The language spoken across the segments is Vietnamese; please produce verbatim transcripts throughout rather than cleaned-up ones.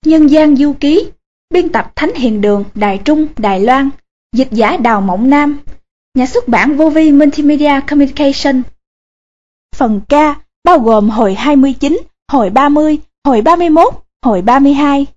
Nhân gian du ký, biên tập Thánh Hiền Đường, Đài Trung, Đài Loan, dịch giả Đào Mộng Nam, nhà xuất bản Vô Vi Multimedia Communication. Phần K bao gồm hồi hai mươi chín, hồi ba mươi, hồi ba mươi mốt, hồi ba mươi hai.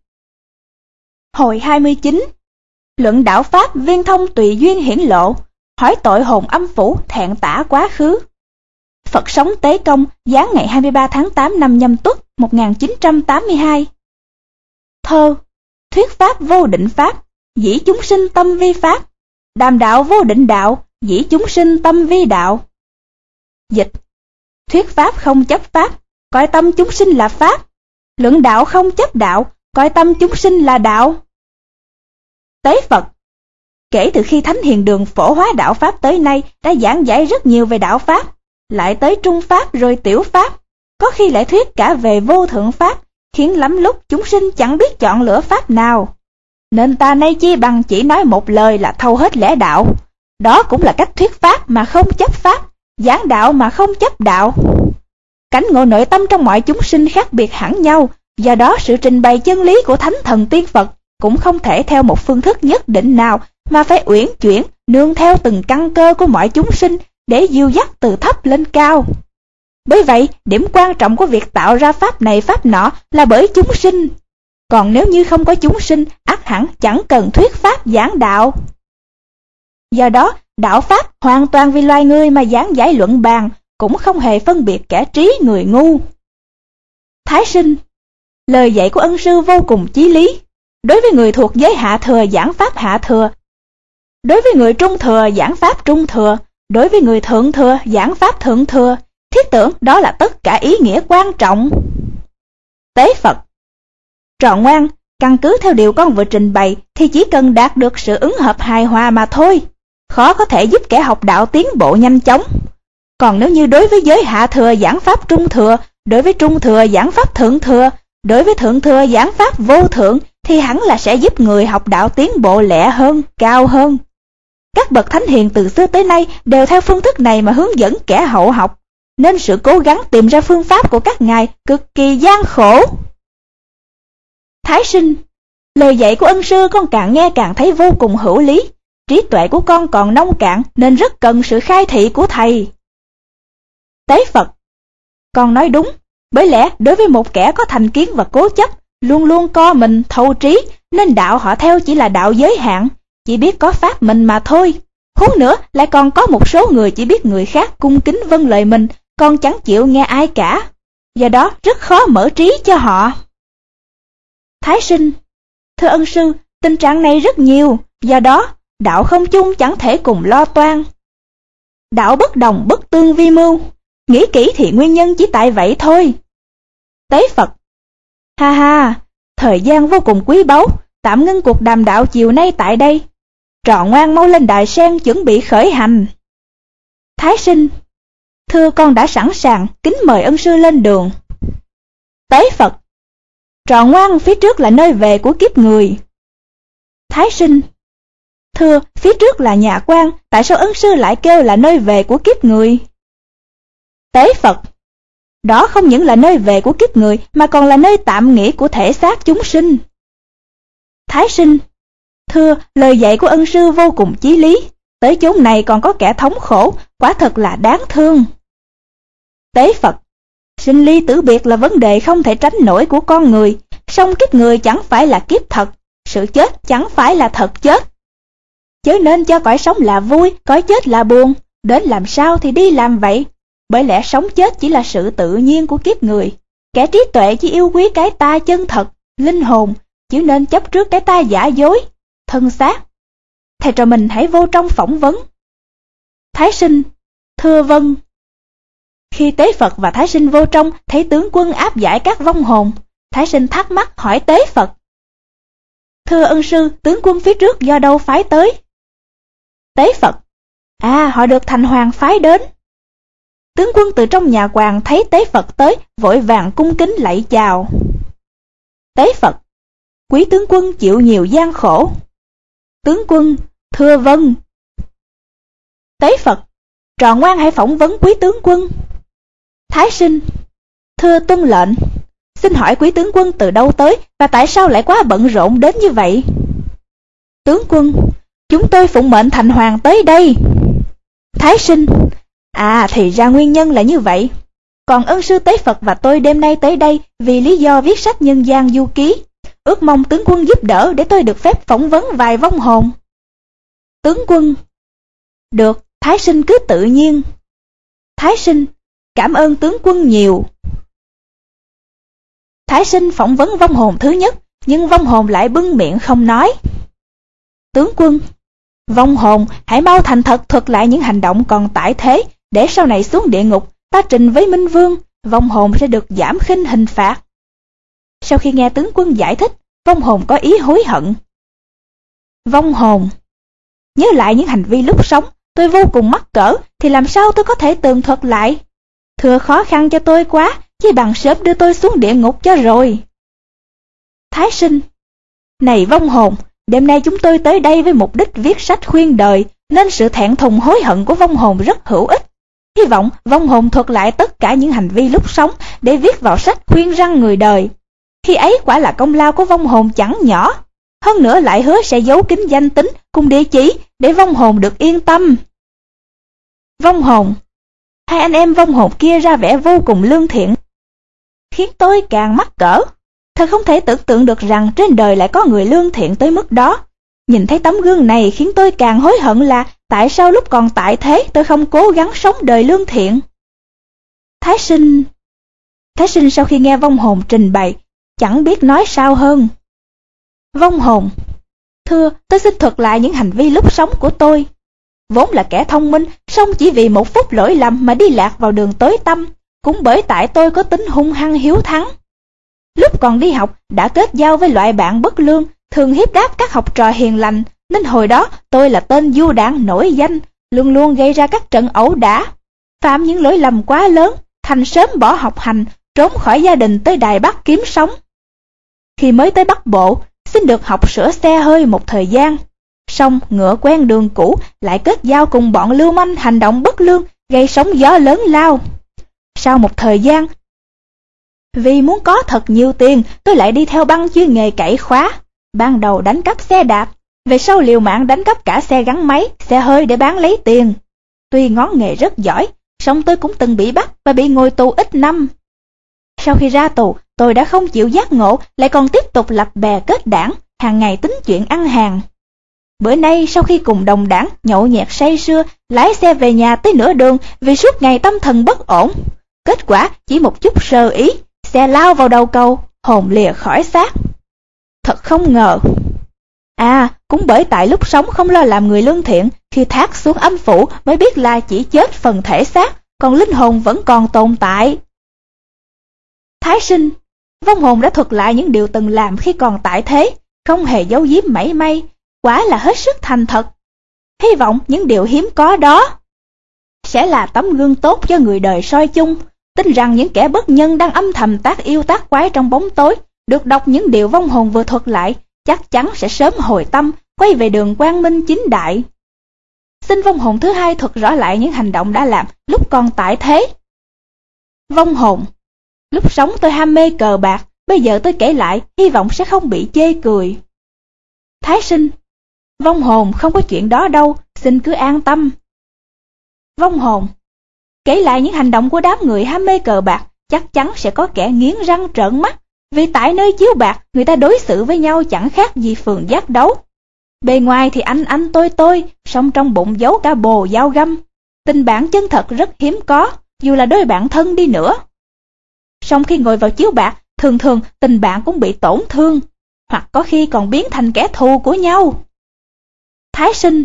Hồi hai mươi chín. Luận đạo Pháp viên thông tùy duyên hiển lộ, hỏi tội hồn âm phủ thẹn tả quá khứ. Phật sống Tế Công, giáng ngày hai mươi ba tháng tám năm Nhâm Tuất một nghìn chín trăm tám mươi hai. Thơ. Thuyết Pháp vô định Pháp, dĩ chúng sinh tâm vi Pháp. Đàm đạo vô định đạo, dĩ chúng sinh tâm vi đạo. Dịch. Thuyết Pháp không chấp Pháp, coi tâm chúng sinh là Pháp. Luận đạo không chấp đạo, coi tâm chúng sinh là đạo. Tế Phật. Kể từ khi Thánh Hiền Đường phổ hóa đạo Pháp tới nay đã giảng giải rất nhiều về đạo Pháp, lại tới Trung Pháp rồi Tiểu Pháp, có khi lại thuyết cả về vô thượng Pháp, khiến lắm lúc chúng sinh chẳng biết chọn lựa Pháp nào. Nên ta nay chi bằng chỉ nói một lời là thâu hết lẽ đạo. Đó cũng là cách thuyết Pháp mà không chấp Pháp, giảng đạo mà không chấp đạo. Cảnh ngộ nội tâm trong mọi chúng sinh khác biệt hẳn nhau, do đó sự trình bày chân lý của Thánh Thần Tiên Phật cũng không thể theo một phương thức nhất định nào, mà phải uyển chuyển, nương theo từng căn cơ của mọi chúng sinh để dìu dắt từ thấp lên cao. Bởi vậy, điểm quan trọng của việc tạo ra Pháp này Pháp nọ là bởi chúng sinh. Còn nếu như không có chúng sinh, ắt hẳn chẳng cần thuyết Pháp giảng đạo. Do đó, đạo Pháp hoàn toàn vì loài người mà giảng giải luận bàn, cũng không hề phân biệt kẻ trí người ngu. Thái sinh. Lời dạy của ân sư vô cùng chí lý. Đối với người thuộc giới hạ thừa giảng Pháp hạ thừa, đối với người trung thừa giảng Pháp trung thừa, đối với người thượng thừa giảng Pháp thượng thừa, thiết tưởng đó là tất cả ý nghĩa quan trọng. Tế Phật. Trò ngoan, căn cứ theo điều con vừa trình bày thì chỉ cần đạt được sự ứng hợp hài hòa mà thôi, khó có thể giúp kẻ học đạo tiến bộ nhanh chóng. Còn nếu như đối với giới hạ thừa giảng Pháp trung thừa, đối với trung thừa giảng Pháp thượng thừa, đối với thượng thừa giảng Pháp vô thượng, thì hẳn là sẽ giúp người học đạo tiến bộ lẹ hơn, cao hơn. Các bậc thánh hiền từ xưa tới nay đều theo phương thức này mà hướng dẫn kẻ hậu học, nên sự cố gắng tìm ra phương pháp của các ngài cực kỳ gian khổ. Thái sinh. Lời dạy của ân sư con càng nghe càng thấy vô cùng hữu lý. Trí tuệ của con còn nông cạn nên rất cần sự khai thị của thầy. Tế Phật. Con nói đúng, bởi lẽ đối với một kẻ có thành kiến và cố chấp, luôn luôn co mình thâu trí, nên đạo họ theo chỉ là đạo giới hạn, chỉ biết có Pháp mình mà thôi. Huống nữa lại còn có một số người chỉ biết người khác cung kính vâng lời mình, còn chẳng chịu nghe ai cả. Do đó rất khó mở trí cho họ. Thái sinh. Thưa ân sư, tình trạng này rất nhiều, do đó đạo không chung chẳng thể cùng lo toan. Đạo bất đồng bất tương vi mưu, nghĩ kỹ thì nguyên nhân chỉ tại vậy thôi. Tế Phật. Ha ha, thời gian vô cùng quý báu, tạm ngưng cuộc đàm đạo chiều nay tại đây. Trò ngoan mau lên đài sen chuẩn bị khởi hành. Thái sinh. Thưa con đã sẵn sàng, kính mời ân sư lên đường. Tế Phật. Trò ngoan, phía trước là nơi về của kiếp người. Thái sinh. Thưa, phía trước là nhà quan, tại sao ân sư lại kêu là nơi về của kiếp người? Tế Phật. Đó không những là nơi về của kiếp người, mà còn là nơi tạm nghỉ của thể xác chúng sinh. Thái sinh. Thưa, lời dạy của ân sư vô cùng chí lý, tới chốn này còn có kẻ thống khổ, quả thật là đáng thương. Tế Phật. Sinh ly tử biệt là vấn đề không thể tránh nổi của con người, song kiếp người chẳng phải là kiếp thật, sự chết chẳng phải là thật chết. Chớ nên cho cõi sống là vui, cõi chết là buồn, đến làm sao thì đi làm vậy, bởi lẽ sống chết chỉ là sự tự nhiên của kiếp người. Kẻ trí tuệ chỉ yêu quý cái ta chân thật, linh hồn, chứ nên chấp trước cái ta giả dối, thân xác. Thầy trò mình hãy vô trong phỏng vấn. Thái sinh. Thưa vâng. Khi Tế Phật và Thái sinh vô trong, thấy tướng quân áp giải các vong hồn, Thái sinh thắc mắc hỏi Tế Phật. Thưa ân sư, tướng quân phía trước do đâu phái tới? Tế Phật. À, họ được thành hoàng phái đến. Tướng quân từ trong nhà hoàng thấy Tế Phật tới, vội vàng cung kính lạy chào. Tế Phật. Quý tướng quân chịu nhiều gian khổ. Tướng quân. Thưa vâng. Tế Phật. Trò ngoan hãy phỏng vấn quý tướng quân. Thái sinh. Thưa tuân lệnh. Xin hỏi quý tướng quân từ đâu tới và tại sao lại quá bận rộn đến như vậy? Tướng quân, chúng tôi phụng mệnh thành hoàng tới đây. Thái sinh, à thì ra nguyên nhân là như vậy. Còn ân sư Tế Phật và tôi đêm nay tới đây vì lý do viết sách nhân gian du ký. Ước mong tướng quân giúp đỡ để tôi được phép phỏng vấn vài vong hồn. Tướng quân, được, Thái sinh cứ tự nhiên. Thái sinh, cảm ơn tướng quân nhiều. Thái sinh phỏng vấn vong hồn thứ nhất, nhưng vong hồn lại bưng miệng không nói. Tướng quân, vong hồn hãy mau thành thật thuật lại những hành động còn tải thế, để sau này xuống địa ngục, ta trình với Minh Vương, vong hồn sẽ được giảm khinh hình phạt. Sau khi nghe tướng quân giải thích, vong hồn có ý hối hận. Vong hồn, nhớ lại những hành vi lúc sống, tôi vô cùng mắc cỡ, thì làm sao tôi có thể tường thuật lại? Thừa khó khăn cho tôi quá, chỉ bằng sớm đưa tôi xuống địa ngục cho rồi. Thái sinh, này vong hồn, đêm nay chúng tôi tới đây với mục đích viết sách khuyên đời, nên sự thẹn thùng hối hận của vong hồn rất hữu ích. Hy vọng vong hồn thuật lại tất cả những hành vi lúc sống để viết vào sách khuyên răn người đời. Khi ấy quả là công lao của vong hồn chẳng nhỏ. Hơn nữa lại hứa sẽ giấu kín danh tính cùng địa chỉ để vong hồn được yên tâm. Vong hồn, hai anh em vong hồn kia ra vẻ vô cùng lương thiện, khiến tôi càng mắc cỡ. Thật không thể tưởng tượng được rằng trên đời lại có người lương thiện tới mức đó. Nhìn thấy tấm gương này khiến tôi càng hối hận là tại sao lúc còn tại thế tôi không cố gắng sống đời lương thiện. Thái sinh, Thái sinh sau khi nghe vong hồn trình bày, chẳng biết nói sao hơn. Vong hồn, thưa, tôi xin thuật lại những hành vi lúc sống của tôi. Vốn là kẻ thông minh, song chỉ vì một phút lỗi lầm mà đi lạc vào đường tối tăm, cũng bởi tại tôi có tính hung hăng hiếu thắng. Lúc còn đi học đã kết giao với loại bạn bất lương, thường hiếp đáp các học trò hiền lành, nên hồi đó tôi là tên du đảng nổi danh, luôn luôn gây ra các trận ẩu đả, phạm những lỗi lầm quá lớn, thành sớm bỏ học hành, trốn khỏi gia đình tới Đài Bắc kiếm sống. Khi mới tới Bắc Bộ, xin được học sửa xe hơi một thời gian, song ngựa quen đường cũ lại kết giao cùng bọn lưu manh hành động bất lương, gây sóng gió lớn lao. Sau một thời gian, vì muốn có thật nhiều tiền, tôi lại đi theo băng chuyên nghề cậy khóa. Ban đầu đánh cắp xe đạp, về sau liều mạng đánh cắp cả xe gắn máy, xe hơi để bán lấy tiền. Tuy ngón nghề rất giỏi, song tôi cũng từng bị bắt và bị ngồi tù ít năm. Sau khi ra tù, tôi đã không chịu giác ngộ, lại còn tiếp tục lập bè kết đảng, hàng ngày tính chuyện ăn hàng. Bữa nay sau khi cùng đồng đảng nhậu nhẹt say sưa, lái xe về nhà tới nửa đường vì suốt ngày tâm thần bất ổn. Kết quả chỉ một chút sơ ý, xe lao vào đầu cầu, hồn lìa khỏi xác. Thật không ngờ. À, cũng bởi tại lúc sống không lo làm người lương thiện, khi thác xuống âm phủ mới biết là chỉ chết phần thể xác, còn linh hồn vẫn còn tồn tại. Thái sinh, vong hồn đã thuật lại những điều từng làm khi còn tại thế, không hề giấu giếm mảy may, quả là hết sức thành thật. Hy vọng những điều hiếm có đó sẽ là tấm gương tốt cho người đời soi chung, tin rằng những kẻ bất nhân đang âm thầm tác yêu tác quái trong bóng tối, được đọc những điều vong hồn vừa thuật lại, chắc chắn sẽ sớm hồi tâm, quay về đường quang minh chính đại. Xin vong hồn thứ hai thuật rõ lại những hành động đã làm lúc còn tại thế. Vong hồn, lúc sống tôi ham mê cờ bạc, bây giờ tôi kể lại, hy vọng sẽ không bị chê cười. Thái sinh, vong hồn không có chuyện đó đâu, xin cứ an tâm. Vong hồn, kể lại những hành động của đám người ham mê cờ bạc, chắc chắn sẽ có kẻ nghiến răng trợn mắt, vì tại nơi chiếu bạc người ta đối xử với nhau chẳng khác gì phường giác đấu. Bề ngoài thì anh anh tôi tôi, song trong bụng giấu cả bồ dao găm. Tình bạn chân thật rất hiếm có, dù là đôi bạn thân đi nữa. Song khi ngồi vào chiếu bạc, thường thường tình bạn cũng bị tổn thương, hoặc có khi còn biến thành kẻ thù của nhau. Thái sinh,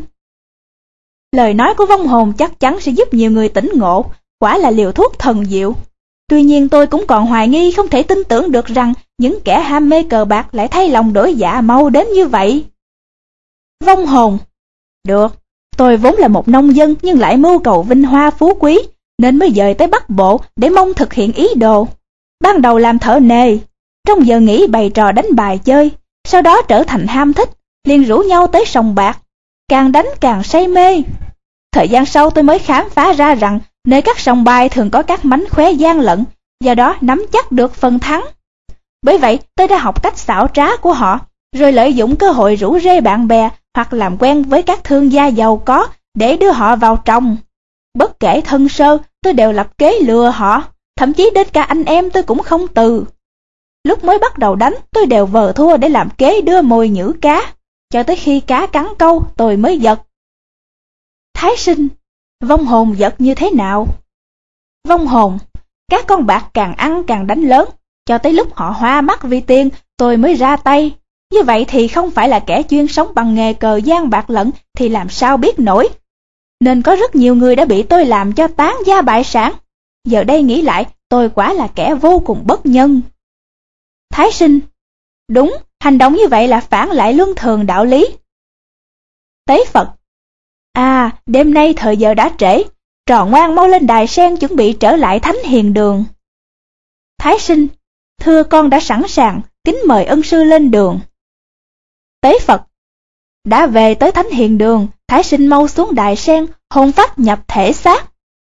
lời nói của vong hồn chắc chắn sẽ giúp nhiều người tỉnh ngộ, quả là liều thuốc thần diệu. Tuy nhiên tôi cũng còn hoài nghi, không thể tin tưởng được rằng những kẻ ham mê cờ bạc lại thay lòng đổi dạ mau đến như vậy. Vong hồn, được, tôi vốn là một nông dân nhưng lại mưu cầu vinh hoa phú quý, nên mới dời tới Bắc Bộ để mong thực hiện ý đồ. Ban đầu làm thợ nề, trong giờ nghỉ bày trò đánh bài chơi, sau đó trở thành ham thích, liền rủ nhau tới sòng bạc, càng đánh càng say mê. Thời gian sau tôi mới khám phá ra rằng nơi các sòng bài thường có các mánh khóe gian lận, do đó nắm chắc được phần thắng. Bởi vậy tôi đã học cách xảo trá của họ, rồi lợi dụng cơ hội rủ rê bạn bè hoặc làm quen với các thương gia giàu có để đưa họ vào trồng. Bất kể thân sơ, tôi đều lập kế lừa họ, thậm chí đến cả anh em tôi cũng không từ. Lúc mới bắt đầu đánh, tôi đều vờ thua để làm kế đưa mồi nhử cá, cho tới khi cá cắn câu tôi mới giật. Thái sinh, vong hồn giật như thế nào? Vong hồn, các con bạc càng ăn càng đánh lớn, cho tới lúc họ hoa mắt vì tiền tôi mới ra tay. Như vậy thì không phải là kẻ chuyên sống bằng nghề cờ gian bạc lận thì làm sao biết nổi. Nên có rất nhiều người đã bị tôi làm cho tán gia bại sản. Giờ đây nghĩ lại, tôi quả là kẻ vô cùng bất nhân. Thái sinh, đúng, hành động như vậy là phản lại luân thường đạo lý. Tế Phật, à, đêm nay thời giờ đã trễ, trò ngoan mau lên đài sen chuẩn bị trở lại Thánh Hiền Đường. Thái sinh, thưa con đã sẵn sàng, kính mời ân sư lên đường. Tế Phật, đã về tới Thánh Hiền Đường, Thái sinh mau xuống đài sen, hồn phách nhập thể xác.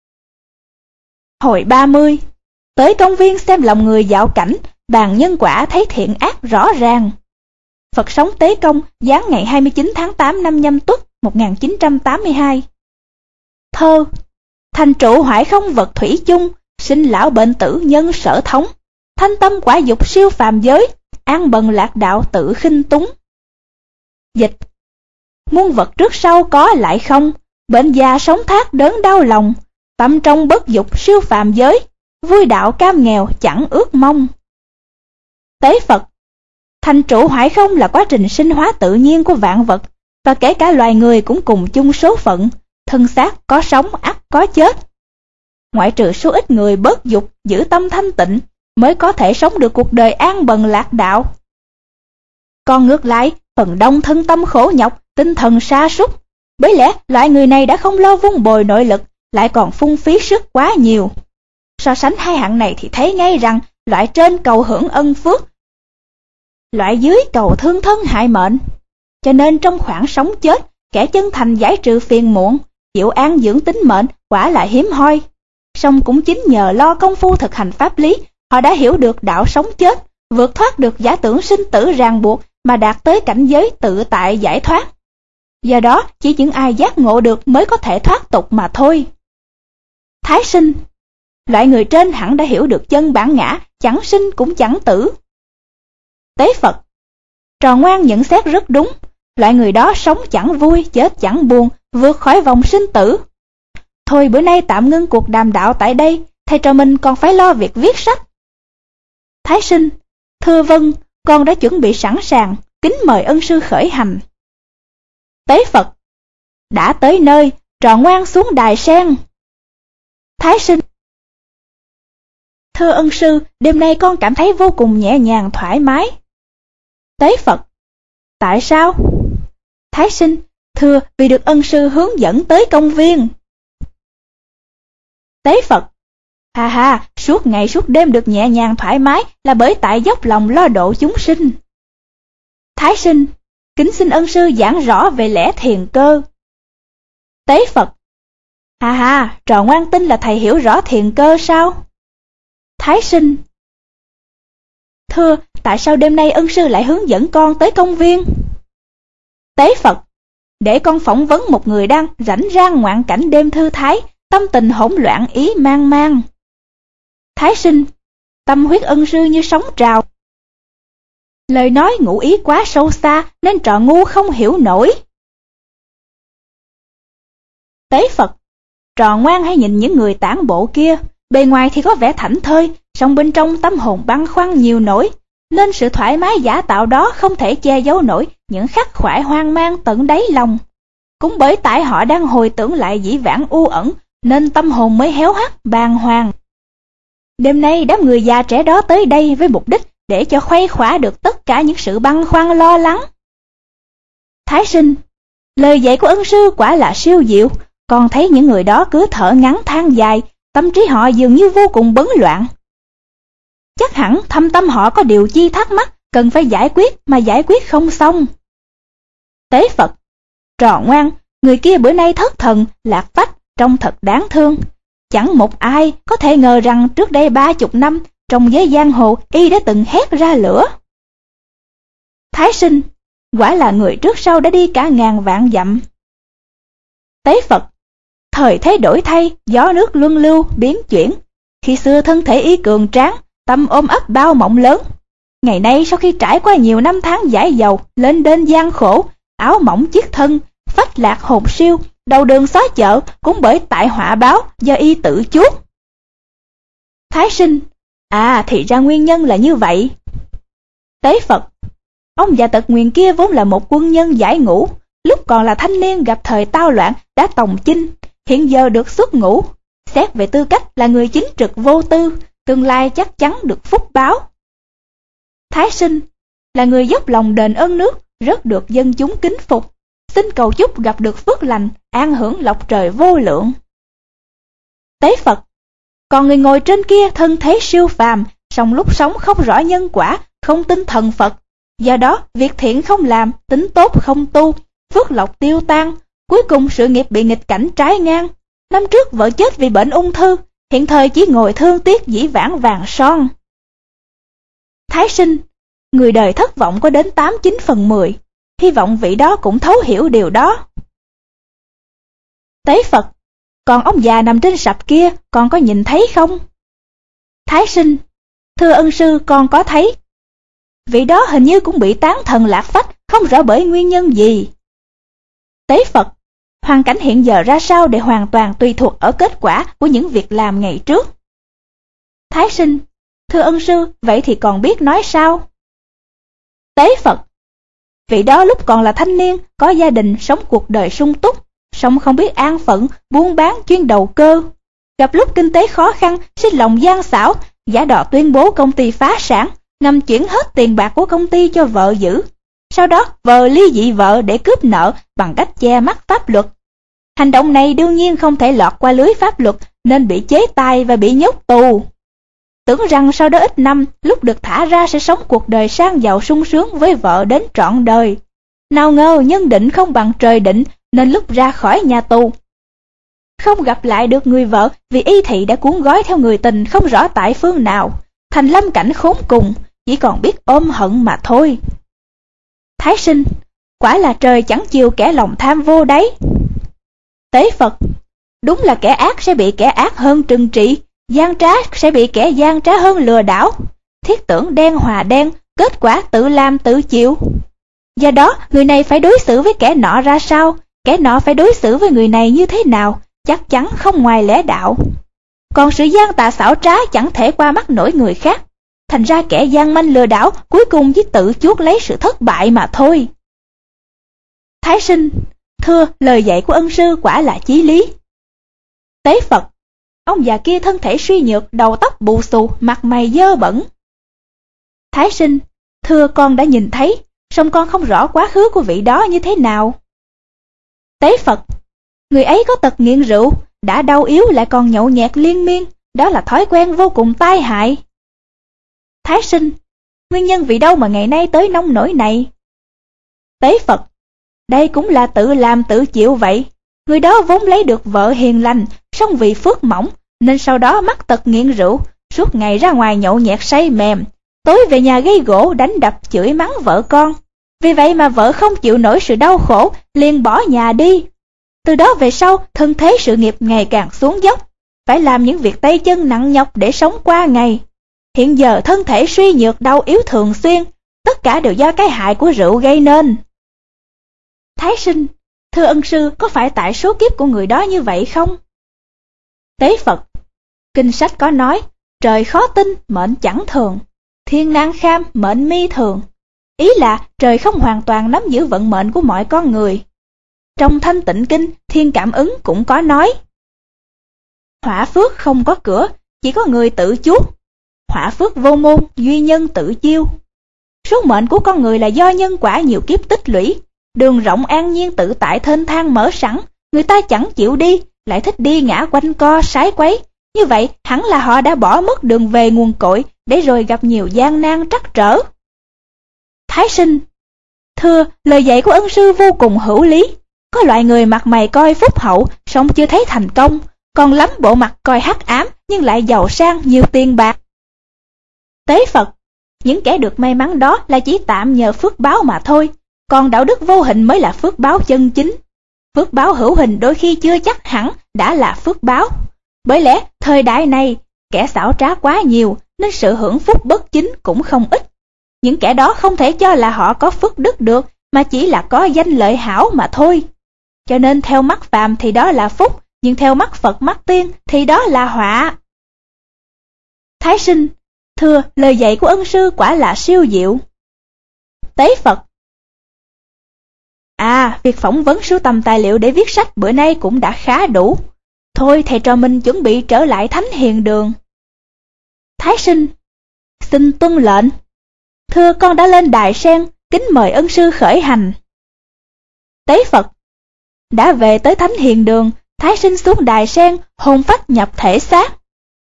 Hồi ba mươi, tới công viên xem lòng người dạo cảnh, bàn nhân quả thấy thiện ác rõ ràng. Phật sống Tế Công, giáng ngày hai mươi chín tháng tám năm Nhâm Tuất một nghìn chín trăm tám mươi hai. Thơ, thành trụ hoại không vật thủy chung, sinh lão bệnh tử nhân sở thống, thanh tâm quả dục siêu phàm giới, an bần lạc đạo tự khinh túng. Dịch, muôn vật trước sau có lại không, bệnh già sống thác đớn đau lòng, tâm trong bất dục siêu phàm giới, vui đạo cam nghèo chẳng ước mong. Tế Phật, thành trụ hoại không là quá trình sinh hóa tự nhiên của vạn vật, và kể cả loài người cũng cùng chung số phận, thân xác có sống ắt có chết. Ngoại trừ số ít người bớt dục, giữ tâm thanh tịnh, mới có thể sống được cuộc đời an bần lạc đạo. Còn ngược lại, phần đông thân tâm khổ nhọc, tinh thần sa sút, bởi lẽ loại người này đã không lo vun bồi nội lực, lại còn phung phí sức quá nhiều. So sánh hai hạng này thì thấy ngay rằng loại trên cầu hưởng ân phước, loại dưới cầu thương thân hại mệnh. Cho nên trong khoảng sống chết, kẻ chân thành giải trừ phiền muộn, chịu an dưỡng tính mệnh quả là hiếm hoi. Song cũng chính nhờ lo công phu thực hành pháp lý, họ đã hiểu được đạo sống chết, vượt thoát được giả tưởng sinh tử ràng buộc mà đạt tới cảnh giới tự tại giải thoát. Do đó, chỉ những ai giác ngộ được mới có thể thoát tục mà thôi. Thái sinh, loại người trên hẳn đã hiểu được chân bản ngã, chẳng sinh cũng chẳng tử. Tế Phật, trò ngoan nhận xét rất đúng, loại người đó sống chẳng vui, chết chẳng buồn, vượt khỏi vòng sinh tử. Thôi bữa nay tạm ngưng cuộc đàm đạo tại đây, thầy trò mình còn phải lo việc viết sách. Thái sinh, thưa vâng, con đã chuẩn bị sẵn sàng, kính mời ân sư khởi hành. Tế Phật, đã tới nơi, trò ngoan xuống đài sen. Thái sinh, thưa ân sư, đêm nay con cảm thấy vô cùng nhẹ nhàng thoải mái. Tế Phật, tại sao? Thái sinh, thưa vì được ân sư hướng dẫn tới công viên. Tế Phật, ha ha, suốt ngày suốt đêm được nhẹ nhàng thoải mái là bởi tại dốc lòng lo độ chúng sinh. Thái sinh, kính xin ân sư giảng rõ về lẽ thiền cơ. Tế Phật, ha ha, trò ngoan tin là thầy hiểu rõ thiền cơ sao? Thái sinh, thưa, tại sao đêm nay ân sư lại hướng dẫn con tới công viên? Tế Phật, để con phỏng vấn một người đang rảnh rang ngoạn cảnh đêm thư thái, tâm tình hỗn loạn ý mang mang. Thái sinh, tâm huyết ân sư như sóng trào. Lời nói ngụ ý quá sâu xa nên trò ngu không hiểu nổi. Tế Phật, trò ngoan hãy nhìn những người tản bộ kia, bề ngoài thì có vẻ thảnh thơi, song bên trong tâm hồn băn khoăn nhiều nỗi, nên sự thoải mái giả tạo đó không thể che giấu nổi những khắc khoải hoang mang tận đáy lòng. Cũng bởi tại họ đang hồi tưởng lại dĩ vãng u ẩn, nên tâm hồn mới héo hắt bàng hoàng. Đêm nay đám người già trẻ đó tới đây với mục đích để cho khuây khỏa được tất cả những sự băn khoăn lo lắng. Thái sinh, lời dạy của ân sư quả là siêu diệu, còn thấy những người đó cứ thở ngắn than dài, tâm trí họ dường như vô cùng bấn loạn. Chắc hẳn thâm tâm họ có điều chi thắc mắc, cần phải giải quyết mà giải quyết không xong. Tế Phật, trò ngoan, người kia bữa nay thất thần, lạc phách, trông thật đáng thương. Chẳng một ai có thể ngờ rằng trước đây ba chục năm, trong giới giang hồ y đã từng hét ra lửa. Thái Sinh, quả là người trước sau đã đi cả ngàn vạn dặm. Tế Phật, thời thế đổi thay, gió nước luân lưu, biến chuyển. Khi xưa thân thể y cường tráng, tâm ôm ấp bao mộng lớn. Ngày nay sau khi trải qua nhiều năm tháng giải dầu, lên đên gian khổ, áo mỏng chiếc thân, phách lạc hồn siêu, đầu đường xó chợ cũng bởi tại họa báo do y tự chuốc. Thái Sinh, à thì ra nguyên nhân là như vậy. Tế Phật, ông già tật nguyền kia vốn là một quân nhân giải ngũ, lúc còn là thanh niên gặp thời tao loạn đã tòng chinh, hiện giờ được xuất ngũ. Xét về tư cách là người chính trực vô tư, tương lai chắc chắn được phúc báo. Thái Sinh, là người dốc lòng đền ơn nước, rất được dân chúng kính phục. Xin cầu chúc gặp được phước lành, an hưởng lộc trời vô lượng. Tế Phật, còn người ngồi trên kia thân thế siêu phàm, song lúc sống không rõ nhân quả, không tin thần Phật. Do đó, việc thiện không làm, tính tốt không tu, phước lộc tiêu tan, cuối cùng sự nghiệp bị nghịch cảnh trái ngang. Năm trước vợ chết vì bệnh ung thư, hiện thời chỉ ngồi thương tiếc dĩ vãng vàng son. Thái Sinh, người đời thất vọng có đến tám chín phần mười, hy vọng vị đó cũng thấu hiểu điều đó. Tế Phật, còn ông già nằm trên sập kia, con có nhìn thấy không? Thái Sinh, thưa ân sư, con có thấy. Vị đó hình như cũng bị tán thần lạc phách, không rõ bởi nguyên nhân gì. Tế Phật, hoàn cảnh hiện giờ ra sao để hoàn toàn tùy thuộc ở kết quả của những việc làm ngày trước. Thái Sinh, thưa ân sư, vậy thì còn biết nói sao? Tế Phật, vị đó lúc còn là thanh niên, có gia đình, sống cuộc đời sung túc, song không biết an phận, buôn bán chuyên đầu cơ. Gặp lúc kinh tế khó khăn, sinh lòng gian xảo, giả đò tuyên bố công ty phá sản, ngầm chuyển hết tiền bạc của công ty cho vợ giữ. Sau đó vợ ly dị vợ để cướp nợ bằng cách che mắt pháp luật. Hành động này đương nhiên không thể lọt qua lưới pháp luật nên bị chế tài và bị nhốt tù. Tưởng rằng sau đó ít năm, lúc được thả ra sẽ sống cuộc đời sang giàu sung sướng với vợ đến trọn đời. Nào ngờ nhân định không bằng trời định nên lúc ra khỏi nhà tù không gặp lại được người vợ vì y thị đã cuốn gói theo người tình không rõ tại phương nào, thành lâm cảnh khốn cùng, chỉ còn biết ôm hận mà thôi. Thái Sinh, quả là trời chẳng chiều kẻ lòng tham vô đáy. Tế Phật, đúng là kẻ ác sẽ bị kẻ ác hơn trừng trị, gian trá sẽ bị kẻ gian trá hơn lừa đảo. Thiết tưởng đen hòa đen, kết quả tự làm tự chịu. Do đó, người này phải đối xử với kẻ nọ ra sao, kẻ nọ phải đối xử với người này như thế nào, chắc chắn không ngoài lẽ đạo. Còn sự gian tà xảo trá chẳng thể qua mắt nổi người khác. Thành ra kẻ gian manh lừa đảo cuối cùng chỉ tự chuốc lấy sự thất bại mà thôi. Thái Sinh, thưa lời dạy của ân sư quả là chí lý. Tế Phật, ông già kia thân thể suy nhược, đầu tóc bù xù, mặt mày dơ bẩn. Thái Sinh, thưa con đã nhìn thấy, song con không rõ quá khứ của vị đó như thế nào. Tế Phật, người ấy có tật nghiện rượu, đã đau yếu lại còn nhậu nhẹt liên miên, đó là thói quen vô cùng tai hại. Thái Sinh, nguyên nhân vì đâu mà ngày nay tới nông nổi này? Tế Phật, đây cũng là tự làm tự chịu vậy. Người đó vốn lấy được vợ hiền lành, song vì phước mỏng, nên sau đó mắc tật nghiện rượu, suốt ngày ra ngoài nhậu nhẹt say mềm, tối về nhà gây gỗ đánh đập chửi mắng vợ con. Vì vậy mà vợ không chịu nổi sự đau khổ, liền bỏ nhà đi. Từ đó về sau, thân thế sự nghiệp ngày càng xuống dốc, phải làm những việc tay chân nặng nhọc để sống qua ngày. Hiện giờ thân thể suy nhược đau yếu thường xuyên, tất cả đều do cái hại của rượu gây nên. Thái Sinh, thưa ân sư, có phải tại số kiếp của người đó như vậy không? Tế Phật, kinh sách có nói, trời khó tin, mệnh chẳng thường, thiên nan kham, mệnh mi thường. Ý là trời không hoàn toàn nắm giữ vận mệnh của mọi con người. Trong Thanh Tịnh Kinh, Thiên Cảm Ứng cũng có nói, họa phước không có cửa, chỉ có người tự chuốc. Họa phước vô môn, duy nhân tự chiêu. Số mệnh của con người là do nhân quả nhiều kiếp tích lũy, đường rộng an nhiên tự tại thênh thang mở sẵn, người ta chẳng chịu đi, lại thích đi ngã quanh co sái quấy. Như vậy hẳn là họ đã bỏ mất đường về nguồn cội, để rồi gặp nhiều gian nan trắc trở. Thái Sinh, thưa lời dạy của ân sư vô cùng hữu lý. Có loại người mặt mày coi phúc hậu, song chưa thấy thành công, còn lắm bộ mặt coi hắc ám nhưng lại giàu sang nhiều tiền bạc. Tế Phật, những kẻ được may mắn đó là chỉ tạm nhờ phước báo mà thôi, còn đạo đức vô hình mới là phước báo chân chính. Phước báo hữu hình đôi khi chưa chắc hẳn đã là phước báo. Bởi lẽ thời đại này, kẻ xảo trá quá nhiều nên sự hưởng phúc bất chính cũng không ít. Những kẻ đó không thể cho là họ có phước đức được, mà chỉ là có danh lợi hảo mà thôi. Cho nên theo mắt phàm thì đó là phúc, nhưng theo mắt Phật mắt tiên thì đó là họa. Thái Sinh, thưa, lời dạy của ân sư quả là siêu diệu. Tế Phật, à, việc phỏng vấn sưu tầm tài liệu để viết sách bữa nay cũng đã khá đủ. Thôi thầy trò mình chuẩn bị trở lại Thánh Hiền Đường. Thái Sinh, xin tuân lệnh. Thưa, con đã lên đài sen, kính mời ân sư khởi hành. Tế Phật, đã về tới Thánh Hiền Đường, Thái Sinh xuống đài sen, hồn phách nhập thể xác.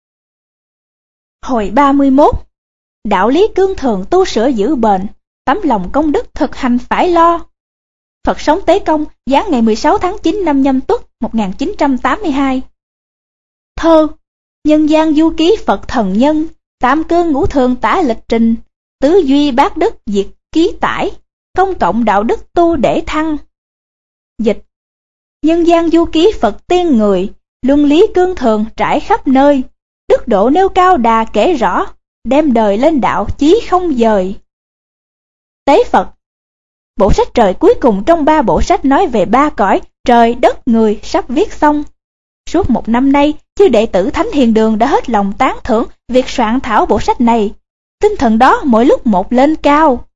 Hồi ba mươi mốt, đạo lý cương thường tu sửa giữ bền, tấm lòng công đức thực hành phải lo. Phật sống Tế Công, giáng ngày mười sáu tháng chín năm Nhâm Tuất một nghìn chín trăm tám mươi hai. Thơ, nhân gian du ký Phật thần nhân, tam cương ngũ thường tả lịch trình, tứ duy bát đức diệt ký tải, công cộng đạo đức tu để thăng. Dịch, nhân gian du ký Phật tiên người, luân lý cương thường trải khắp nơi, đức độ nêu cao đà kể rõ, đem đời lên đạo chí không dời. Tế Phật, bộ sách trời cuối cùng trong ba bộ sách nói về ba cõi trời đất người sắp viết xong. Suốt một năm nay, chư đệ tử Thánh Hiền Đường đã hết lòng tán thưởng việc soạn thảo bộ sách này. Tinh thần đó mỗi lúc một lên cao.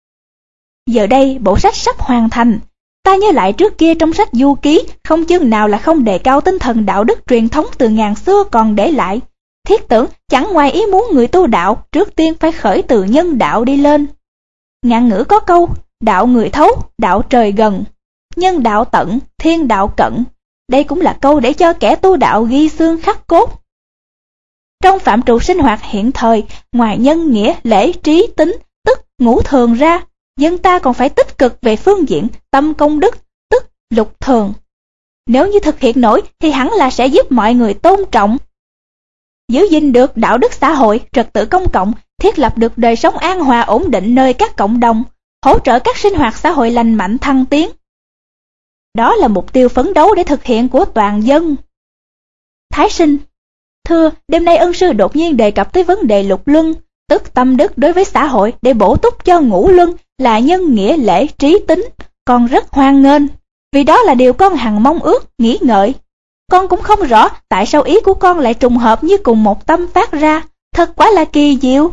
Giờ đây bộ sách sắp hoàn thành. Ta nhớ lại trước kia trong sách du ký, không chương nào là không đề cao tinh thần đạo đức truyền thống từ ngàn xưa còn để lại. Thiết tưởng chẳng ngoài ý muốn người tu đạo trước tiên phải khởi từ nhân đạo đi lên. Ngạn ngữ có câu, đạo người thấu, đạo trời gần, nhân đạo tận, thiên đạo cận. Đây cũng là câu để cho kẻ tu đạo ghi xương khắc cốt. Trong phạm trù sinh hoạt hiện thời, ngoài nhân nghĩa, lễ, trí, tính, tức, ngũ thường ra, dân ta còn phải tích cực về phương diện tâm công đức, tức lục thường. Nếu như thực hiện nổi thì hẳn là sẽ giúp mọi người tôn trọng, giữ gìn được đạo đức xã hội, trật tự công cộng, thiết lập được đời sống an hòa ổn định nơi các cộng đồng, hỗ trợ các sinh hoạt xã hội lành mạnh thăng tiến. Đó là mục tiêu phấn đấu để thực hiện của toàn dân. Thái Sinh, thưa, đêm nay ân sư đột nhiên đề cập tới vấn đề lục luân, tức tâm đức đối với xã hội để bổ túc cho ngũ luân là nhân nghĩa lễ trí tính, con rất hoan nghênh, vì đó là điều con hằng mong ước, nghĩ ngợi. Con cũng không rõ tại sao ý của con lại trùng hợp như cùng một tâm phát ra, thật quá là kỳ diệu.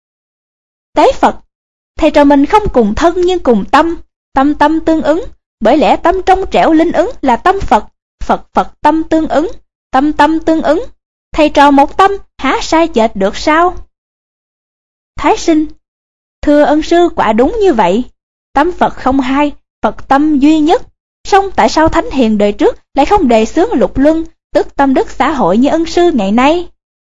Tế Phật, thầy trò mình không cùng thân nhưng cùng tâm, tâm tâm tương ứng, bởi lẽ tâm trong trẻo linh ứng là tâm Phật, Phật Phật tâm tương ứng, tâm tâm tương ứng, thầy trò một tâm, há sai chệch được sao? Thái Sinh, thưa ân sư quả đúng như vậy, tâm Phật không hai, Phật tâm duy nhất, song tại sao Thánh Hiền đời trước lại không đề xướng lục luân, tức tâm đức xã hội như ân sư ngày nay?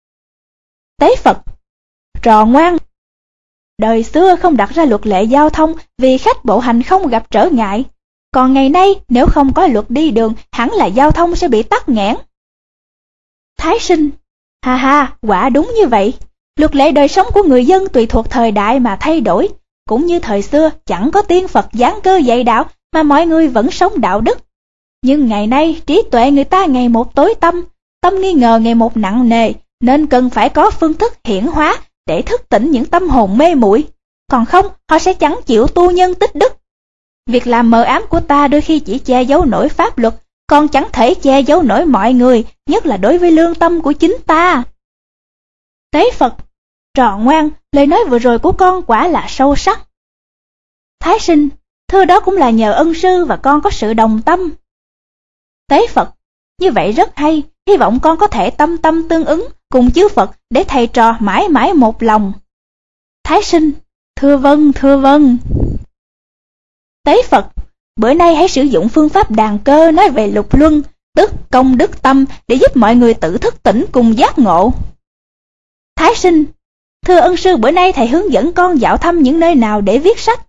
Tế Phật, trò ngoan, đời xưa không đặt ra luật lệ giao thông vì khách bộ hành không gặp trở ngại, còn ngày nay nếu không có luật đi đường hẳn là giao thông sẽ bị tắc nghẽn. Thái Sinh, ha ha, quả đúng như vậy, luật lệ đời sống của người dân tùy thuộc thời đại mà thay đổi, cũng như thời xưa chẳng có tiên Phật giáng cơ dạy đạo mà mọi người vẫn sống đạo đức. Nhưng ngày nay trí tuệ người ta ngày một tối tăm, tâm nghi ngờ ngày một nặng nề, nên cần phải có phương thức hiển hóa để thức tỉnh những tâm hồn mê muội, còn không họ sẽ chẳng chịu tu nhân tích đức. Việc làm mờ ám của ta đôi khi chỉ che giấu nổi pháp luật, còn chẳng thể che giấu nổi mọi người, nhất là đối với lương tâm của chính ta. Tế Phật, trò ngoan, lời nói vừa rồi của con quả là sâu sắc. Thái Sinh, thưa đó cũng là nhờ ân sư và con có sự đồng tâm. Tế Phật, như vậy rất hay, hy vọng con có thể tâm tâm tương ứng cùng chư Phật để thầy trò mãi mãi một lòng. Thái Sinh, thưa vâng, thưa vâng. Tế Phật, bữa nay hãy sử dụng phương pháp đàn cơ nói về lục luân, tức công đức tâm để giúp mọi người tự thức tỉnh cùng giác ngộ. Thái Sinh, thưa ân sư bữa nay thầy hướng dẫn con dạo thăm những nơi nào để viết sách?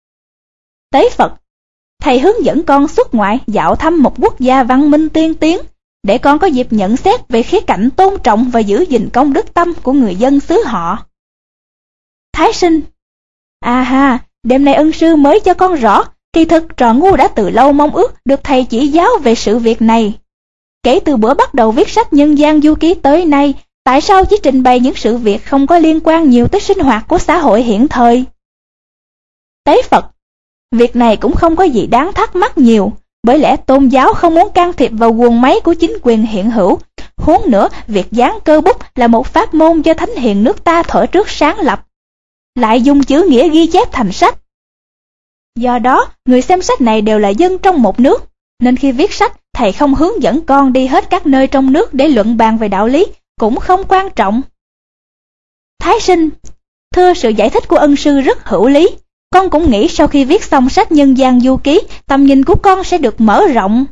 Tế Phật, thầy hướng dẫn con xuất ngoại dạo thăm một quốc gia văn minh tiên tiến, để con có dịp nhận xét về khía cạnh tôn trọng và giữ gìn công đức tâm của người dân xứ họ. Thái sinh: À ha, đêm nay ân sư mới cho con rõ, kỳ thực trò ngu đã từ lâu mong ước được thầy chỉ giáo về sự việc này. Kể từ bữa bắt đầu viết sách Nhân gian Du Ký tới nay, tại sao chỉ trình bày những sự việc không có liên quan nhiều tới sinh hoạt của xã hội hiện thời? Tế Phật: Việc này cũng không có gì đáng thắc mắc nhiều, bởi lẽ tôn giáo không muốn can thiệp vào guồng máy của chính quyền hiện hữu. Huống nữa, việc dán cơ bút là một pháp môn do thánh hiền nước ta thuở trước sáng lập, lại dùng chữ nghĩa ghi chép thành sách. Do đó, người xem sách này đều là dân trong một nước, nên khi viết sách, thầy không hướng dẫn con đi hết các nơi trong nước để luận bàn về đạo lý, cũng không quan trọng. Thái sinh: Thưa, sự giải thích của ân sư rất hữu lý. Con cũng nghĩ sau khi viết xong sách Nhân gian Du Ký, tầm nhìn của con sẽ được mở rộng.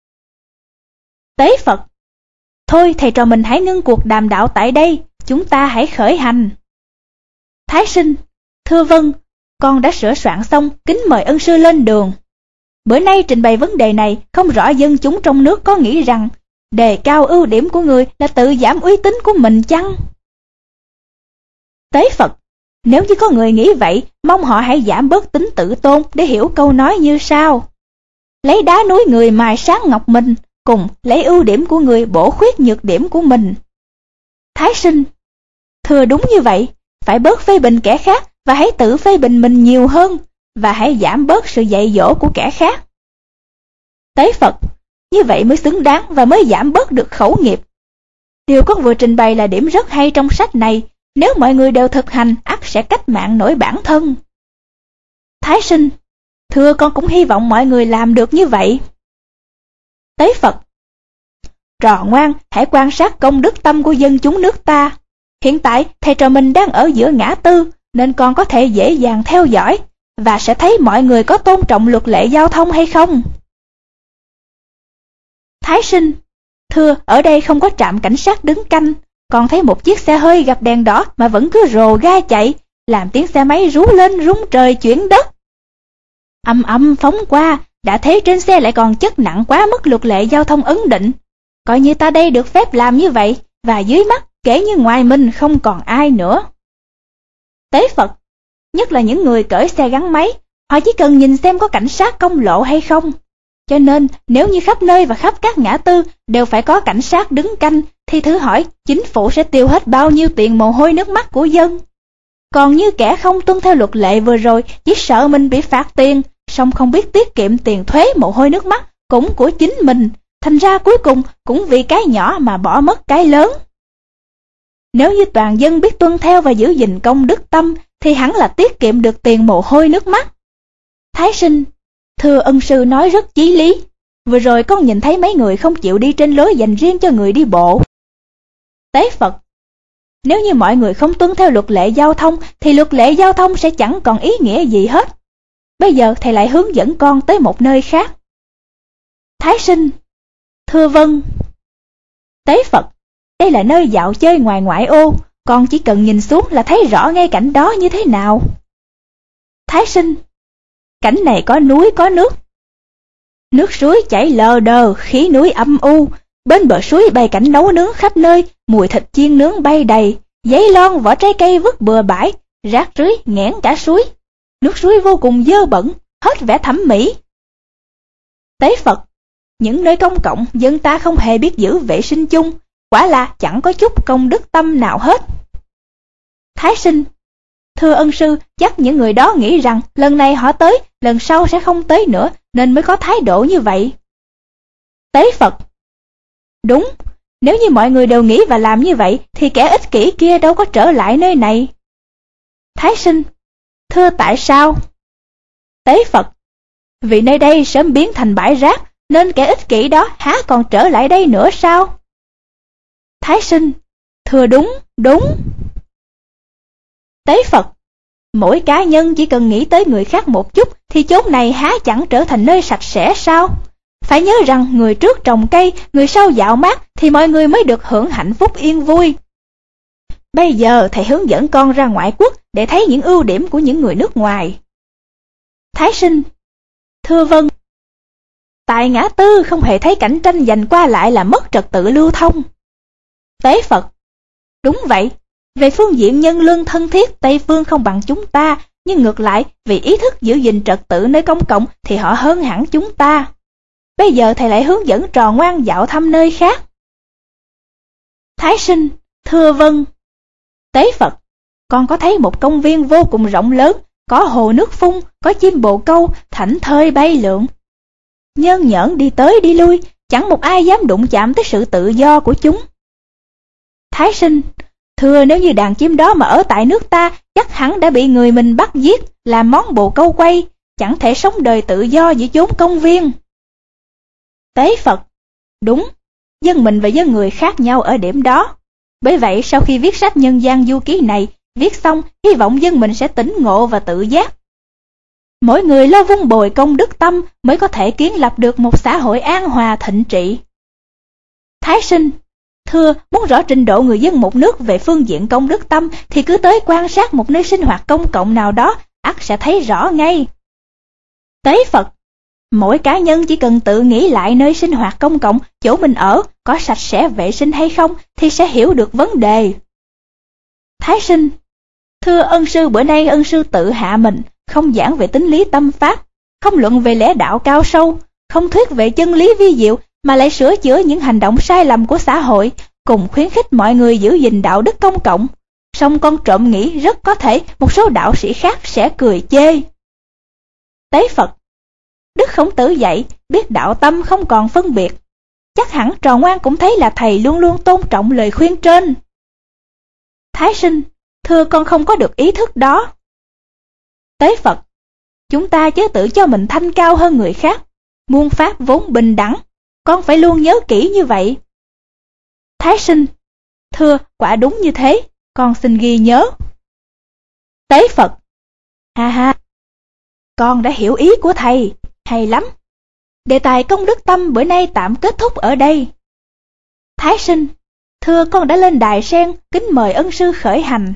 Tế Phật: Thôi thầy trò mình hãy ngưng cuộc đàm đạo tại đây, chúng ta hãy khởi hành. Thái sinh: Thưa vâng, con đã sửa soạn xong, kính mời ân sư lên đường. Bữa nay trình bày vấn đề này, không rõ dân chúng trong nước có nghĩ rằng đề cao ưu điểm của người là tự giảm uy tín của mình chăng? Tế Phật: Nếu như có người nghĩ vậy, mong họ hãy giảm bớt tính tự tôn để hiểu câu nói như sau: lấy đá núi người mài sáng ngọc mình, cùng lấy ưu điểm của người bổ khuyết nhược điểm của mình. Thái sinh: Thưa đúng như vậy, phải bớt phê bình kẻ khác và hãy tự phê bình mình nhiều hơn, và hãy giảm bớt sự dạy dỗ của kẻ khác. Tế Phật: Như vậy mới xứng đáng và mới giảm bớt được khẩu nghiệp. Điều con vừa trình bày là điểm rất hay trong sách này, nếu mọi người đều thực hành, ắt sẽ cách mạng nổi bản thân. Thái sinh: Thưa, con cũng hy vọng mọi người làm được như vậy. Tế Phật: Trò ngoan, hãy quan sát công đức tâm của dân chúng nước ta. Hiện tại, thầy trò mình đang ở giữa ngã tư, nên con có thể dễ dàng theo dõi, và sẽ thấy mọi người có tôn trọng luật lệ giao thông hay không. Thái sinh: Thưa, ở đây không có trạm cảnh sát đứng canh, còn thấy một chiếc xe hơi gặp đèn đỏ mà vẫn cứ rồ ga chạy, làm tiếng xe máy rú lên rung trời chuyển đất. Âm âm phóng qua, đã thế trên xe lại còn chất nặng quá mức luật lệ giao thông ấn định. Coi như ta đây được phép làm như vậy, và dưới mắt, kể như ngoài mình không còn ai nữa. Tế Phật: Nhất là những người cởi xe gắn máy, họ chỉ cần nhìn xem có cảnh sát công lộ hay không. Cho nên, nếu như khắp nơi và khắp các ngã tư đều phải có cảnh sát đứng canh, thì thử hỏi, chính phủ sẽ tiêu hết bao nhiêu tiền mồ hôi nước mắt của dân. Còn như kẻ không tuân theo luật lệ vừa rồi, chỉ sợ mình bị phạt tiền, song không biết tiết kiệm tiền thuế mồ hôi nước mắt cũng của chính mình, thành ra cuối cùng cũng vì cái nhỏ mà bỏ mất cái lớn. Nếu như toàn dân biết tuân theo và giữ gìn công đức tâm, thì hẳn là tiết kiệm được tiền mồ hôi nước mắt. Thái sinh: Thưa, ân sư nói rất chí lý. Vừa rồi con nhìn thấy mấy người không chịu đi trên lối dành riêng cho người đi bộ. Tế Phật: Nếu như mọi người không tuân theo luật lệ giao thông, thì luật lệ giao thông sẽ chẳng còn ý nghĩa gì hết. Bây giờ thầy lại hướng dẫn con tới một nơi khác. Thái sinh: Thưa vâng. Tế Phật: Đây là nơi dạo chơi ngoài ngoại ô, con chỉ cần nhìn xuống là thấy rõ ngay cảnh đó như thế nào. Thái sinh: Cảnh này có núi có nước. Nước suối chảy lờ đờ, khí núi âm u, bên bờ suối bày cảnh nấu nướng khắp nơi, mùi thịt chiên nướng bay đầy, giấy lon vỏ trái cây vứt bừa bãi, rác rưới nghẽn cả suối. Nước suối vô cùng dơ bẩn, hết vẻ thẩm mỹ. Tế Phật: Những nơi công cộng dân ta không hề biết giữ vệ sinh chung, quả là chẳng có chút công đức tâm nào hết. Thái sinh: Thưa ân sư, chắc những người đó nghĩ rằng lần này họ tới, lần sau sẽ không tới nữa, nên mới có thái độ như vậy. Tế Phật: Đúng, nếu như mọi người đều nghĩ và làm như vậy, thì kẻ ích kỷ kia đâu có trở lại nơi này. Thái sinh: Thưa, tại sao? Tế Phật: Vì nơi đây sớm biến thành bãi rác, nên kẻ ích kỷ đó há còn trở lại đây nữa sao? Thái sinh: Thưa đúng, đúng. Tế Phật: Mỗi cá nhân chỉ cần nghĩ tới người khác một chút, thì chốn này há chẳng trở thành nơi sạch sẽ sao? Phải nhớ rằng người trước trồng cây, người sau dạo mát, thì mọi người mới được hưởng hạnh phúc yên vui. Bây giờ thầy hướng dẫn con ra ngoại quốc để thấy những ưu điểm của những người nước ngoài. Thái sinh: Thưa vâng. Tại ngã tư không hề thấy cảnh tranh giành qua lại là mất trật tự lưu thông. Tế Phật: Đúng vậy, Về phương diện nhân luân thân thiết, Tây phương không bằng chúng ta, nhưng ngược lại, vì ý thức giữ gìn trật tự nơi công cộng thì họ hơn hẳn chúng ta. Bây giờ thầy lại hướng dẫn trò ngoan dạo thăm nơi khác. Thái Sinh: Thưa vâng. Tế Phật: Con có thấy một công viên vô cùng rộng lớn, có hồ nước phun, có chim bồ câu, thảnh thơi bay lượn. Nhơn nhởn đi tới đi lui, chẳng một ai dám đụng chạm tới sự tự do của chúng. Thái Sinh: Thưa, nếu như đàn chim đó mà ở tại nước ta, chắc hẳn đã bị người mình bắt giết, làm món bồ câu quay, chẳng thể sống đời tự do giữa chốn công viên. Tế Phật: Đúng, dân mình và dân người khác nhau ở điểm đó. Bởi vậy, sau khi viết sách Nhân gian du ký này, viết xong, hy vọng dân mình sẽ tỉnh ngộ và tự giác. Mỗi người lo vun bồi công đức tâm mới có thể kiến lập được một xã hội an hòa thịnh trị. Thái Sinh: Thưa, muốn rõ trình độ người dân một nước về phương diện công đức tâm thì cứ tới quan sát một nơi sinh hoạt công cộng nào đó, ắt sẽ thấy rõ ngay. Tế Phật: Mỗi cá nhân chỉ cần tự nghĩ lại nơi sinh hoạt công cộng, chỗ mình ở, có sạch sẽ vệ sinh hay không thì sẽ hiểu được vấn đề. Thái Sinh: Thưa ân sư, bữa nay ân sư tự hạ mình, không giảng về tính lý tâm pháp, không luận về lẽ đạo cao sâu, không thuyết về chân lý vi diệu, mà lại sửa chữa những hành động sai lầm của xã hội, cùng khuyến khích mọi người giữ gìn đạo đức công cộng. Song con trộm nghĩ rất có thể một số đạo sĩ khác sẽ cười chê. Tế Phật: Đức Khổng Tử dạy, biết đạo tâm không còn phân biệt. Chắc hẳn trò ngoan cũng thấy là thầy luôn luôn tôn trọng lời khuyên trên. Thái Sinh: Thưa, con không có được ý thức đó. Tế Phật: Chúng ta chớ tự cho mình thanh cao hơn người khác. Muôn pháp vốn bình đẳng, con phải luôn nhớ kỹ như vậy. Thái Sinh: Thưa, quả đúng như thế, con xin ghi nhớ. Tế Phật: Ha ha, con đã hiểu ý của thầy, hay lắm. Đề tài công đức tâm bữa nay tạm kết thúc ở đây. Thái Sinh: Thưa, con đã lên đài sen, kính mời ân sư khởi hành.